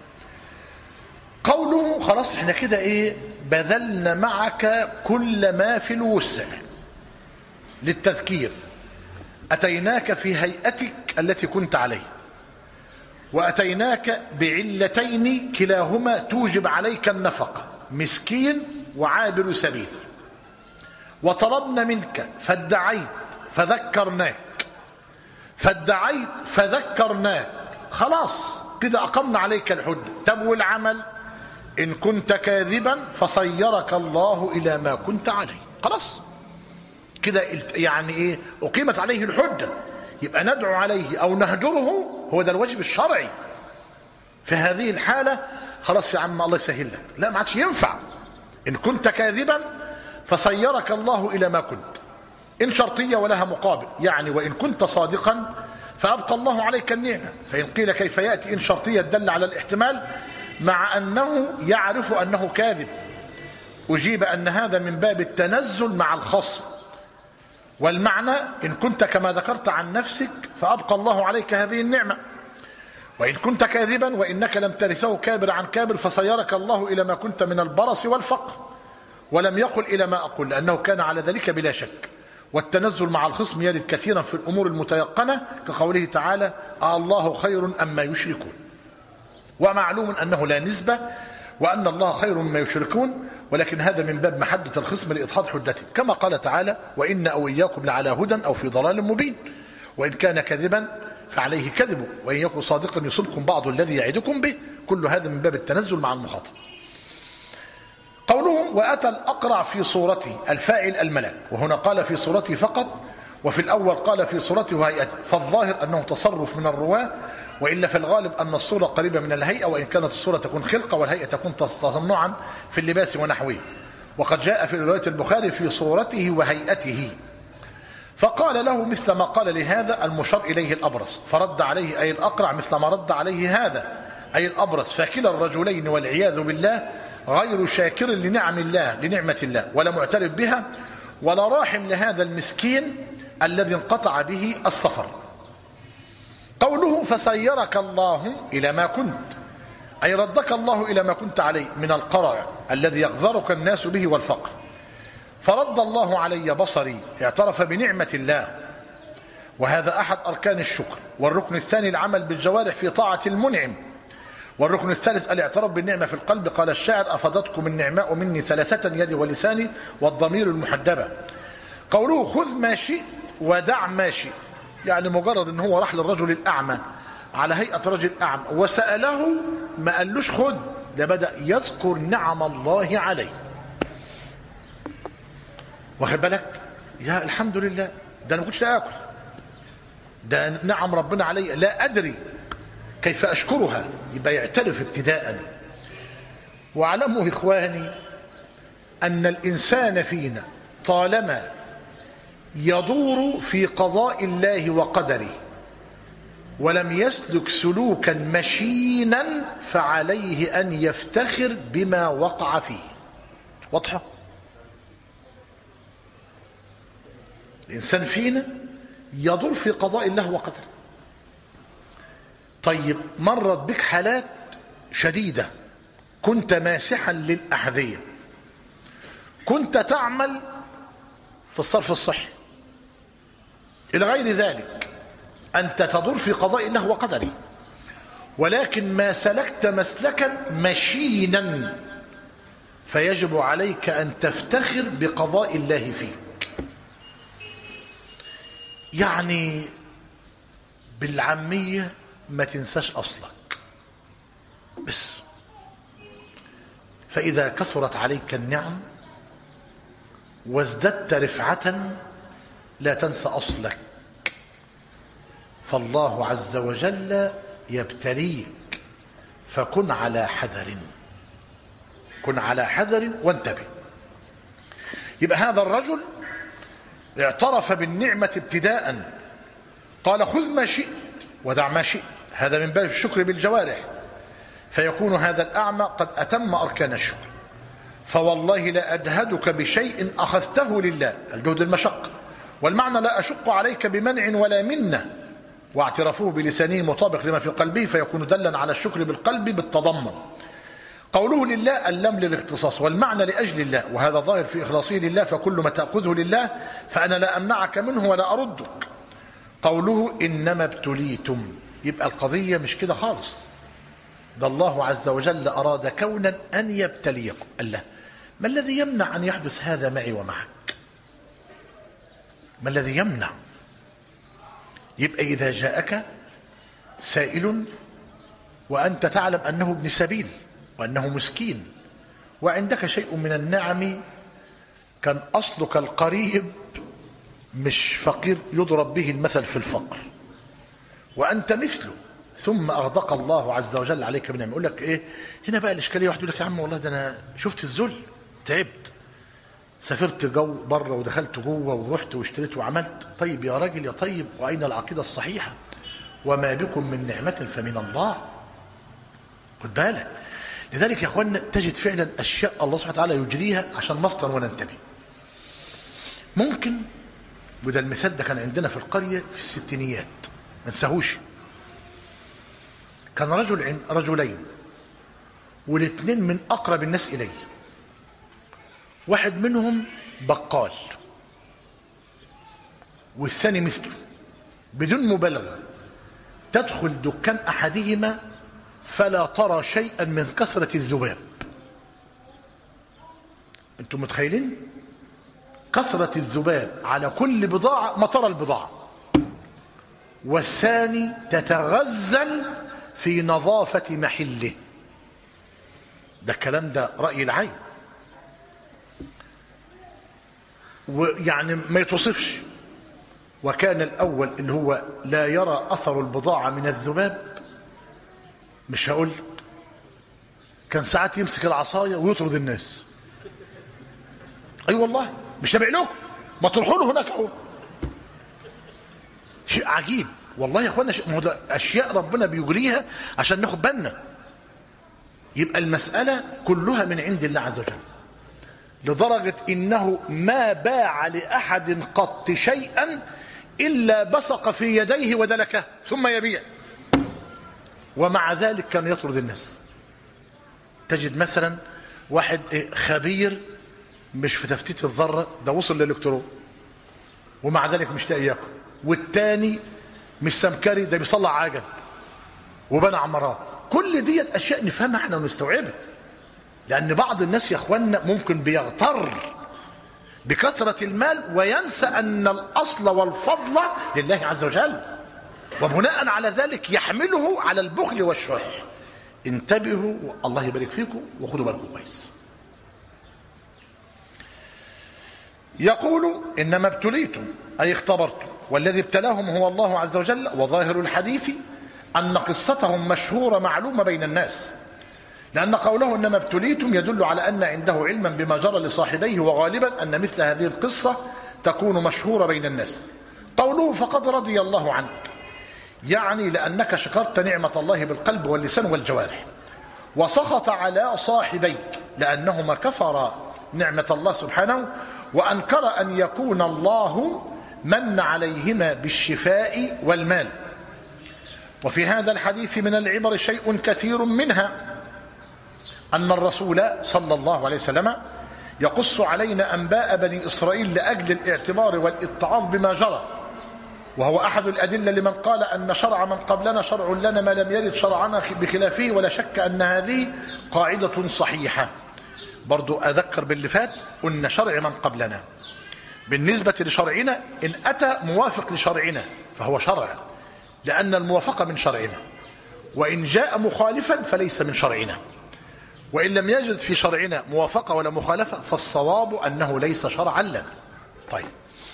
قوله خلاص احنا كده ايه، بذلنا معك كل ما في الوسع للتذكير، أتيناك في هيئتك التي كنت عليه، وأتيناك بعلتين كلاهما توجب عليك النفقة، مسكين وعابر سبيل، وطلبنا منك فادعيت فذكرناك، فادعيت فذكرناك، خلاص كده أقمنا عليك الحجة. طب والعمل؟ إن كنت كاذبا فصيرك الله إلى ما كنت عليه. خلاص كده يعني إيه، أقيمت عليه الحجة. يبقى ندعو عليه أو نهجره، هو ده الواجب الشرعي. في هذه الحالة خلاص يا عم الله يسهل لك، لا ما عادش ينفع. إن كنت كاذبا فصيرك الله إلى ما كنت، إن شرطية ولها مقابل، يعني وإن كنت صادقا فأبقى الله عليك النعمة. فإن قيل كيف يأتي إن شرطية تدل على الاحتمال مع أنه يعرف أنه كاذب، أجيب أن هذا من باب التنزل مع الخصم، والمعنى إن كنت كما ذكرت عن نفسك فأبقى الله عليك هذه النعمة، وإن كنت كاذبا وإنك لم ترثه كابر عن كابر فصيرك الله إلى ما كنت من البرص والفقر، ولم يقل إلى ما أقول، لأنه كان على ذلك بلا شك. والتنزل مع الخصم يرد كثيرا في الأمور المتيقنة، كقوله تعالى الله خير أما يشركون. ومعلوم أنه لا نسبة، وأن الله خير مما يشركون، ولكن هذا من باب محدة الخصم لإدحاض حجته، كما قال تعالى وإن أو إياكم لعلى هدى أو في ضلال مبين. وإن كان كذبا فعليه كذبه، وإن يكن صادقا يصبكم بعض الذي يعدكم به. كل هذا من باب التنزل مع المخاطب. قولهم وأتى الأقرع في صورته، الفاعل الملك، وهنا قال في صورته فقط، وفي الأول قال في صورته وهيئته، فالظاهر أنه تصرف من الرواة، وإلا في الغالب أن الصورة قريبة من الهيئة، وإن كانت الصورة تكون خلقة والهيئة تكون تصنعا في اللباس ونحوه. وقد جاء في رواية البخاري في صورته وهيئته. فقال له مثل ما قال لهذا المشار إليه الأبرص، فرد عليه أي الأقرع مثل ما رد عليه هذا أي الأبرص. فكلا الرجلين والعياذ بالله غير شاكر لنعم الله، لنعمة الله، ولا معترف بها، ولا راحم لهذا المسكين الذي انقطع به السفر. قوله فسيرك الله إلى ما كنت، أي ردك الله إلى ما كنت عليه من القرع الذي يغزرك الناس به والفقر. فرد الله علي بصري، اعترف بنعمة الله، وهذا أحد أركان الشكر. والركن الثاني العمل بالجوارح في طاعة المنعم. والركن الثالث الاعتراف بالنعمة في القلب. قال الشاعر: أفضتكم النعماء مني ثلاثة، يدي ولساني والضمير المحدبة. قوله خذ ما شئت ودع ما شئت، يعني مجرد ان هو راح للرجل الأعمى على هيئة رجل أعمى وسأله، ما قالوش خذ، ده بدأ يذكر نعم الله عليه. واخد بالك؟ يا الحمد لله، ده انا ما كنتش اكل، ده نعم ربنا علي لا ادري كيف اشكرها. يبقى يعترف ابتداء. واعلموا اخواني ان الانسان فينا طالما يدور في قضاء الله وقدره ولم يسلك سلوكا مشينا فعليه ان يفتخر بما وقع فيه. واضحه؟ الإنسان فينا يدور في قضاء الله وقدره. طيب مرت بك حالات شديدة، كنت ماسحا للأحذية، كنت تعمل في الصرف الصحي إلى غير ذلك، أنت تدور في قضاء الله وقدره، ولكن ما سلكت مسلكا مشينا، فيجب عليك أن تفتخر بقضاء الله فيه. يعني بالعامية ما تنساش أصلك بس. فإذا كثرت عليك النعم وازددت رفعة لا تنسى أصلك، فالله عز وجل يبتليك، فكن على حذر، كن على حذر وانتبه. يبقى هذا الرجل اعترف بالنعمة ابتداء، قال خذ ما شئت ودع ما شئت، هذا من باب الشكر بالجوارح، فيكون هذا الأعمى قد أتم أركان الشكر. فوالله لا أجهدك بشيء أخذته لله، الجهد المشق، والمعنى لا أشق عليك بمنع ولا منة، واعترافه بلسانه مطابق لما في قلبه، فيكون دلا على الشكر بالقلب بالتضمن. قوله لله اللام للاختصاص، والمعنى لأجل الله، وهذا ظاهر في إخلاصه لله، فكل ما تأخذه لله فأنا لا أمنعك منه ولا أردك. قوله إنما ابتليتم، يبقى القضية مش كده خالص، ده الله عز وجل أراد كونا أن يبتليكم. الله، ما الذي يمنع أن يحدث هذا معي ومعك؟ ما الذي يمنع؟ يبقى إذا جاءك سائل وأنت تعلم أنه ابن سبيل وأنه مسكين وعندك شيء من النعم، كان أصلك القريب مش فقير يضرب به المثل في الفقر، وأنت مثله، ثم أغدق الله عز وجل عليك بنعمة. يقول لك إيه هنا بقى الإشكالية؟ واحد يقول لك يا عم والله ده أنا شفت الذل، تعبت، سافرت جو بره ودخلت جوه ورحت واشتريت وعملت. طيب يا راجل يا طيب، وأين العقيدة الصحيحة؟ وما بكم من نعمة فمن الله. خد بالك. لذلك يا اخوانا تجد فعلا اشياء الله سبحانه وتعالى يجريها عشان نفطن وننتبه. ممكن، وده المثال ده كان عندنا في القريه في الستينيات ما نساهوش، كان رجلين والاثنين من اقرب الناس الي، واحد منهم بقال والثاني مثله، بدون مبالغه تدخل دكان احدهما فلا ترى شيئا من كثرة الذباب. انتم متخيلين كثرة الذباب على كل بضاعة ما ترى البضاعة، والثاني تتغزل في نظافة محله. ده الكلام ده رأي العين، ويعني ما يتوصفش. وكان الأول اللي هو لا يرى أثر البضاعة من الذباب، مش هقول كان ساعات يمسك العصاية ويطرد الناس. أي والله مش تابع لكم، ما تروحوا له هناك اهو. شيء عجيب والله يا اخوانا، اشياء ربنا بيجريها عشان ناخد بالنا. يبقى المسألة كلها من عند الله عز وجل، لدرجة انه ما باع لأحد قط شيئا إلا بصق في يديه ودلكه ثم يبيع، ومع ذلك كان يطرد الناس. تجد مثلا واحد خبير مش في تفتيت الذرة، ده وصل للإلكترون ومع ذلك مش لاقي ياكل، والتاني مش سمكري، ده بيصلع عجل وبنى عمارات، كل ديت أشياء نفهمها احنا ونستوعبها، لأن بعض الناس يا اخوانا ممكن بيغتر بكثرة المال وينسى أن الأصل والفضل لله عز وجل، وبناء على ذلك يحمله على البخل والشح. انتبهوا، الله يبارك فيكم، وخدوا بالكم كويس. يقول إنما ابتليتم أي اختبرتم، والذي ابتلاهم هو الله عز وجل. وظاهر الحديث أن قصتهم مشهورة معلومة بين الناس، لأن قوله إنما ابتليتم يدل على أن عنده علما بما جرى لصاحبيه، وغالبا أن مثل هذه القصة تكون مشهورة بين الناس. قوله فقد رضي الله عنك، يعني لأنك شكرت نعمة الله بالقلب واللسان والجوارح، وسخط على صاحبيك لأنهما كفر نعمة الله سبحانه، وأنكر أن يكون الله من عليهما بالشفاء والمال. وفي هذا الحديث من العبر شيء كثير، منها أن الرسول صلى الله عليه وسلم يقص علينا أنباء بني إسرائيل لأجل الاعتبار والاتعاظ بما جرى، وهو أحد الأدلة لمن قال أن شرع من قبلنا شرع لنا ما لم يرد شرعنا بخلافه، ولا شك أن هذه قاعدة صحيحة. برضو أذكر باللي فات، قلنا شرع من قبلنا بالنسبة لشرعنا إن أتى موافق لشرعنا فهو شرع، لأن الموافقة من شرعنا، وإن جاء مخالفا فليس من شرعنا، وإن لم يجد في شرعنا موافقة ولا مخالفة فالصواب أنه ليس شرعا لنا. طيب،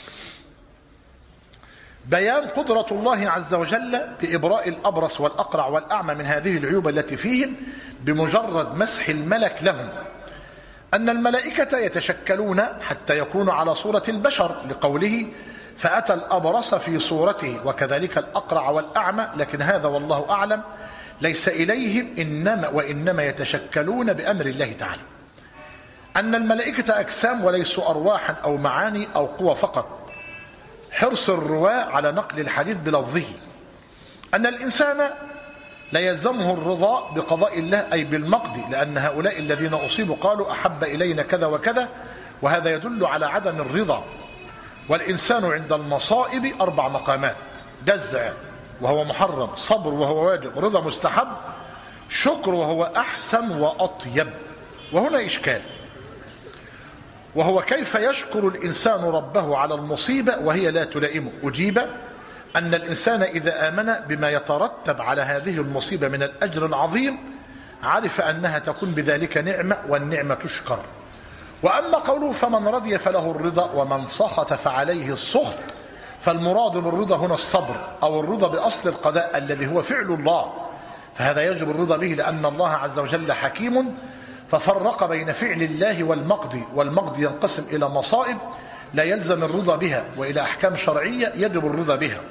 بيان قدرة الله عز وجل بإبراء الأبرص والأقرع والأعمى من هذه العيوب التي فيهم بمجرد مسح الملك لهم. أن الملائكة يتشكلون حتى يكونوا على صورة البشر، لقوله فأتى الأبرص في صورته، وكذلك الأقرع والأعمى، لكن هذا والله أعلم ليس إليهم، وإنما يتشكلون بأمر الله تعالى. أن الملائكة أجسام وليسوا أرواحا أو معاني أو قوى فقط، حرص الرواة على نقل الحديث بلفظه. أن الإنسان لا يلزمه الرضا بقضاء الله أي بالمقضي، لأن هؤلاء الذين أصيبوا قالوا أحب إلينا كذا وكذا، وهذا يدل على عدم الرضا. والإنسان عند المصائب 4 مقامات: جزع وهو محرم، صبر وهو واجب، رضا مستحب، شكر وهو أحسن وأطيب. وهنا إشكال، وهو كيف يشكر الإنسان ربه على المصيبة وهي لا تلائمه؟ أجيب أن الإنسان إذا آمن بما يترتب على هذه المصيبة من الأجر العظيم عرف أنها تكون بذلك نعمة، والنعمة تشكر. وأما قوله فمن رضي فله الرضا ومن سخط فعليه السخط، فالمراد بالرضا هنا الصبر، أو الرضا بأصل القضاء الذي هو فعل الله، فهذا يجب الرضا به، لأن الله عز وجل حكيم ففرق بين فعل الله والمقضي، والمقضي ينقسم إلى مصائب لا يلزم الرضا بها، وإلى أحكام شرعية يجب الرضا بها.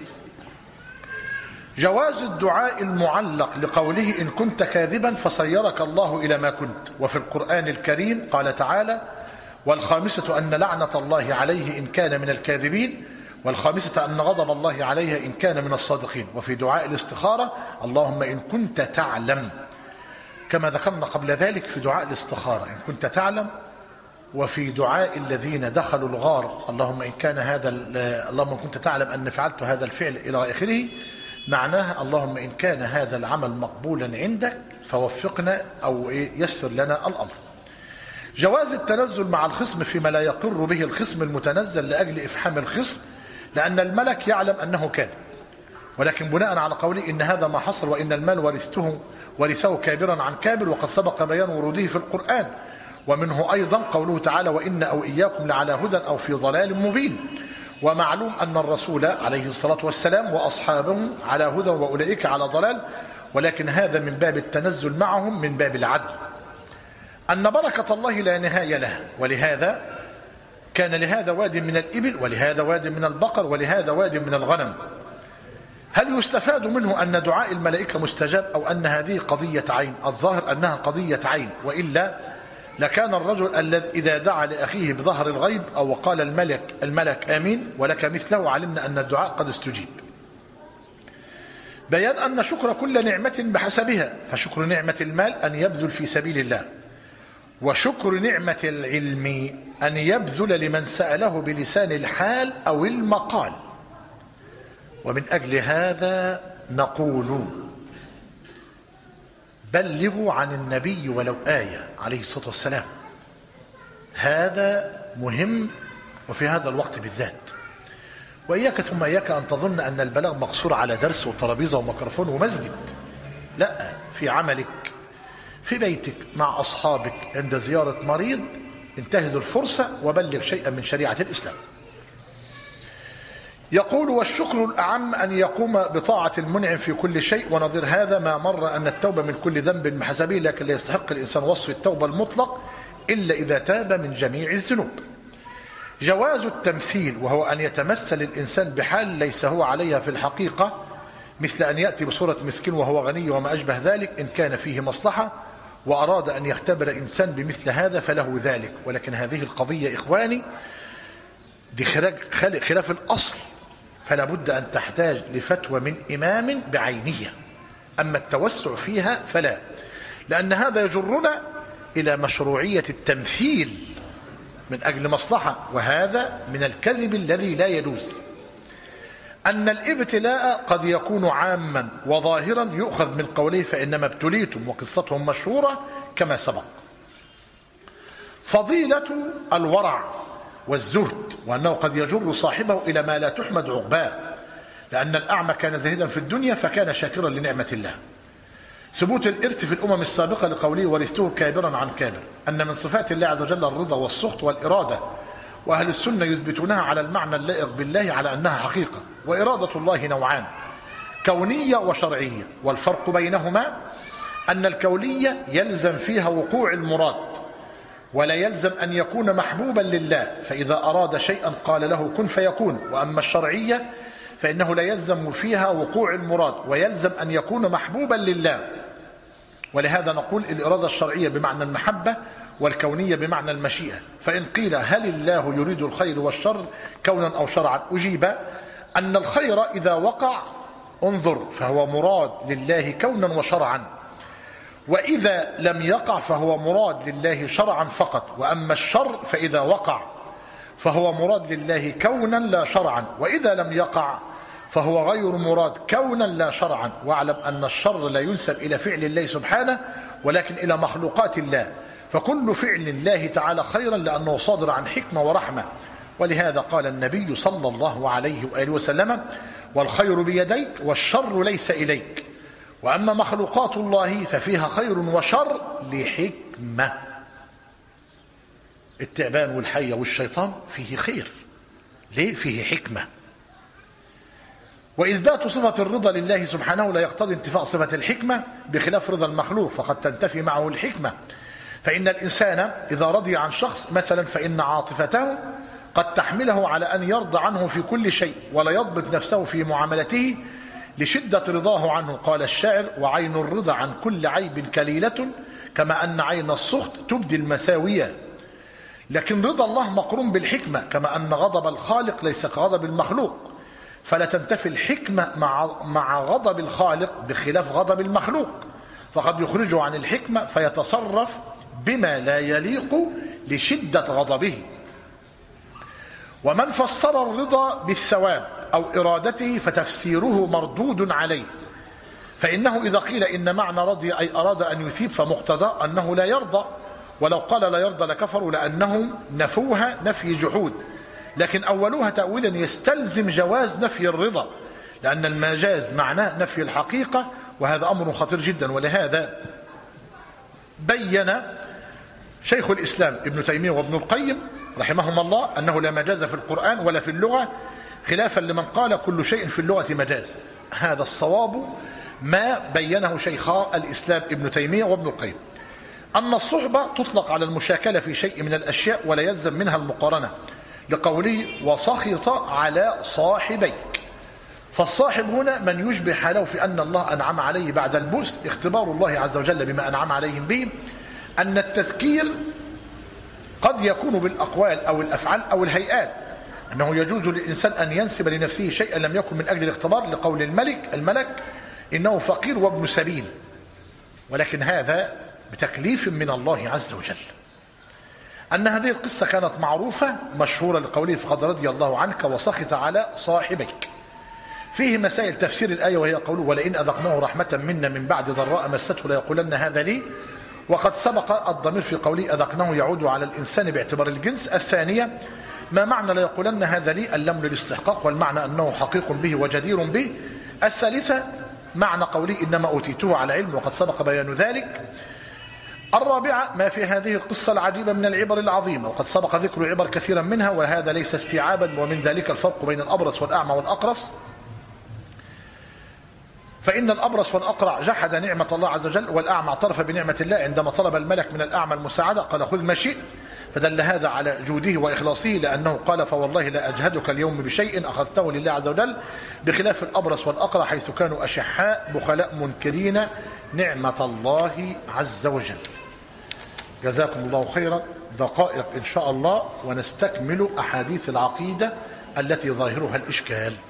جواز الدعاء المعلق لقوله إن كنت كاذبا فصيرك الله إلى ما كنت. وفي القرآن الكريم قال تعالى والخامسة أن لعنة الله عليه إن كان من الكاذبين، والخامسة أن غضب الله عليها إن كان من الصادقين. وفي دعاء الاستخارة اللهم إن كنت تعلم، كما ذكرنا قبل ذلك في دعاء الاستخارة إن كنت تعلم. وفي دعاء الذين دخلوا الغار اللهم إن كان هذا اللهم إن كنت تعلم أن فعلت هذا الفعل إلى آخره، معناها اللهم إن كان هذا العمل مقبولا عندك فوفقنا أو يسر لنا الأمر. جواز التنزل مع الخصم فيما لا يقر به الخصم المتنزل لأجل إفحام الخصم، لأن الملك يعلم أنه كاذب، ولكن بناء على قوله إن هذا ما حصل وإن المال ورثه كابرا عن كابر، وقد سبق بيان وروده في القرآن. ومنه أيضا قوله تعالى وإن أو إياكم لعلى هدى أو في ضلال مبين. ومعلوم أن الرسول عليه الصلاة والسلام وأصحابه على هدى وأولئك على ضلال، ولكن هذا من باب التنزل معهم من باب العدل. أن بركة الله لا نهاية لها، ولهذا كان لهذا واد من الإبل، ولهذا واد من البقر، ولهذا واد من الغنم. هل يستفاد منه أن دعاء الملائكة مستجاب أو أن هذه قضية عين؟ الظاهر أنها قضية عين، وإلا لكان الرجل الذي إذا دعا لأخيه بظهر الغيب أو قال الملك آمين ولك مثله علمنا أن الدعاء قد استجيب. بيان أن شكر كل نعمة بحسبها، فشكر نعمة المال أن يبذل في سبيل الله، وشكر نعمة العلم أن يبذل لمن سأله بلسان الحال أو المقال. ومن أجل هذا نقول بلغوا عن النبي ولو آية عليه الصلاة والسلام. هذا مهم، وفي هذا الوقت بالذات. وإياك ثم إياك أن تظن أن البلاغ مقصور على درس وترابيزة وميكروفون ومسجد. لا، في عملك، في بيتك، مع أصحابك، عند زيارة مريض، انتهز الفرصة وبلغ شيئا من شريعة الإسلام. يقول: والشكر الأعم أن يقوم بطاعة المنعم في كل شيء. ونظير هذا ما مر أن التوبة من كل ذنب بحسبه، لكن لا يستحق الإنسان وصف التوبة المطلق إلا إذا تاب من جميع الذنوب. جواز التمثيل، وهو أن يتمثل الإنسان بحال ليس هو عليها في الحقيقة، مثل أن يأتي بصورة مسكين وهو غني وما أشبه ذلك، إن كان فيه مصلحة وأراد أن يختبر إنسان بمثل هذا فله ذلك. ولكن هذه القضية إخواني دي خلاف الأصل، فلا بد أن تحتاج لفتوى من إمام بعينية. أما التوسع فيها فلا، لأن هذا يجرنا إلى مشروعية التمثيل من أجل مصلحة، وهذا من الكذب الذي لا يجوز. أن الابتلاء قد يكون عاما وظاهرا، يؤخذ من قوله فإنما ابتليتم، وقصتهم مشهورة كما سبق. فضيلة الورع والزهد، وأنه قد يجر صاحبه إلى ما لا تحمد عقباه، لأن الأعمى كان زاهدا في الدنيا فكان شاكرا لنعمة الله. ثبوت الإرث في الأمم السابقة لقوله ورثته كابرا عن كابر، أن من صفات الله عز وجل الرضا والسخط والإرادة، وأهل السنة يثبتونها على المعنى اللائق بالله على أنها حقيقة. وإرادة الله نوعان: كونية وشرعية، والفرق بينهما أن الكونية يلزم فيها وقوع المراد، ولا يلزم أن يكون محبوبا لله، فإذا أراد شيئا قال له كن فيكون. وأما الشرعية فإنه لا يلزم فيها وقوع المراد، ويلزم أن يكون محبوبا لله. ولهذا نقول الإرادة الشرعية بمعنى المحبة، والكونية بمعنى المشيئة. فإن قيل هل الله يريد الخير والشر كونا أو شرعا، أجيب أن الخير إذا وقع انظر فهو مراد لله كونا وشرعا، وإذا لم يقع فهو مراد لله شرعا فقط. وأما الشر فإذا وقع فهو مراد لله كونا لا شرعا، وإذا لم يقع فهو غير مراد كونا لا شرعا. واعلم أن الشر لا ينسب إلى فعل الله سبحانه، ولكن إلى مخلوقات الله، فكل فعل الله تعالى خيرا لأنه صادر عن حكمة ورحمة. ولهذا قال النبي صلى الله عليه وآله وسلم: والخير بيديك والشر ليس إليك. وأما مخلوقات الله ففيها خير وشر لحكمة. التعبان والحية والشيطان فيه خير، ليه؟ فيه حكمة. وإثبات صفة الرضا لله سبحانه لا يقتضي انتفاء صفة الحكمة، بخلاف رضا المخلوق فقد تنتفي معه الحكمة. فإن الإنسان إذا رضي عن شخص مثلا فإن عاطفته قد تحمله على أن يرضى عنه في كل شيء، ولا يضبط نفسه في معاملته لشدة رضاه عنه. قال الشاعر: وعين الرضا عن كل عيب كليلة، كما أن عين السخط تبدي المساوية. لكن رضا الله مقرون بالحكمة، كما أن غضب الخالق ليس كغضب المخلوق، فلا تنتفي الحكمة مع غضب الخالق بخلاف غضب المخلوق، فقد يخرجه عن الحكمة فيتصرف بما لا يليق لشدة غضبه. ومن فسر الرضا بالثواب أو إرادته فتفسيره مردود عليه، فإنه إذا قيل إن معنى رضي أي أراد أن يثيب فمقتضى أنه لا يرضى، ولو قال لا يرضى لكفروا، لأنهم نفوها نفي جحود. لكن أولوها تأويلا يستلزم جواز نفي الرضا، لأن المجاز معناه نفي الحقيقة، وهذا أمر خطير جدا. ولهذا بين شيخ الإسلام ابن تيمية وابن القيم رحمهم الله أنه لا مجاز في القرآن ولا في اللغة، خلافا لمن قال كل شيء في اللغة مجاز. هذا الصواب ما بينه شيخا الإسلام ابن تيمية وابن القيم، أن الصحبة تطلق على المشاكلة في شيء من الأشياء ولا يلزم منها المقارنة، لقوله وسخط على صاحبيك. فالصاحب هنا من يشبه حاله في أن الله أنعم عليه بعد البؤس، اختبار الله عز وجل بما أنعم عليهم به. أن التذكير قد يكون بالأقوال أو الأفعال أو الهيئات، أنه يجوز للإنسان أن ينسب لنفسه شيئا لم يكن من أجل الاختبار، لقول الملك إنه فقير وابن سبيل، ولكن هذا بتكليف من الله عز وجل. أن هذه القصة كانت معروفة مشهورة لقوله فقد رضي الله عنك وسخط على صاحبيك. فيه مسائل تفسير الآية، وهي قوله ولئن أذقناه رحمة منا من بعد ضراء مسته ليقولن هذا لي. وقد سبق الضمير في قوله أذقناه يعود على الإنسان باعتبار الجنس. الثانية ما معنى ليقولن هذا لي؟ اللام للاستحقاق، والمعنى أنه حقيق به وجدير به. الثالثة معنى قوله إنما أوتيته على علم، وقد سبق بيان ذلك. الرابعة ما في هذه القصة العجيبة من العبر العظيمة، وقد سبق ذكر عبر كثيرا منها، وهذا ليس استيعابا، ومن ذلك الفرق بين الأبرص والأعمى والأقرص. فإن الأبرص والأقرع جحد نعمة الله عز وجل، والأعمى اعترف بنعمة الله عندما طلب الملك من الأعمى المساعدة، قال خذ ما شئت، فدل هذا على جوده وإخلاصه، لأنه قال فوالله لا أجهدك اليوم بشيء أخذته لله عز وجل، بخلاف الأبرص والأقرع حيث كانوا أشحاء بخلاء منكرين نعمة الله عز وجل. جزاكم الله خيرا. دقائق إن شاء الله ونستكمل أحاديث العقيدة التي ظاهرها الإشكال.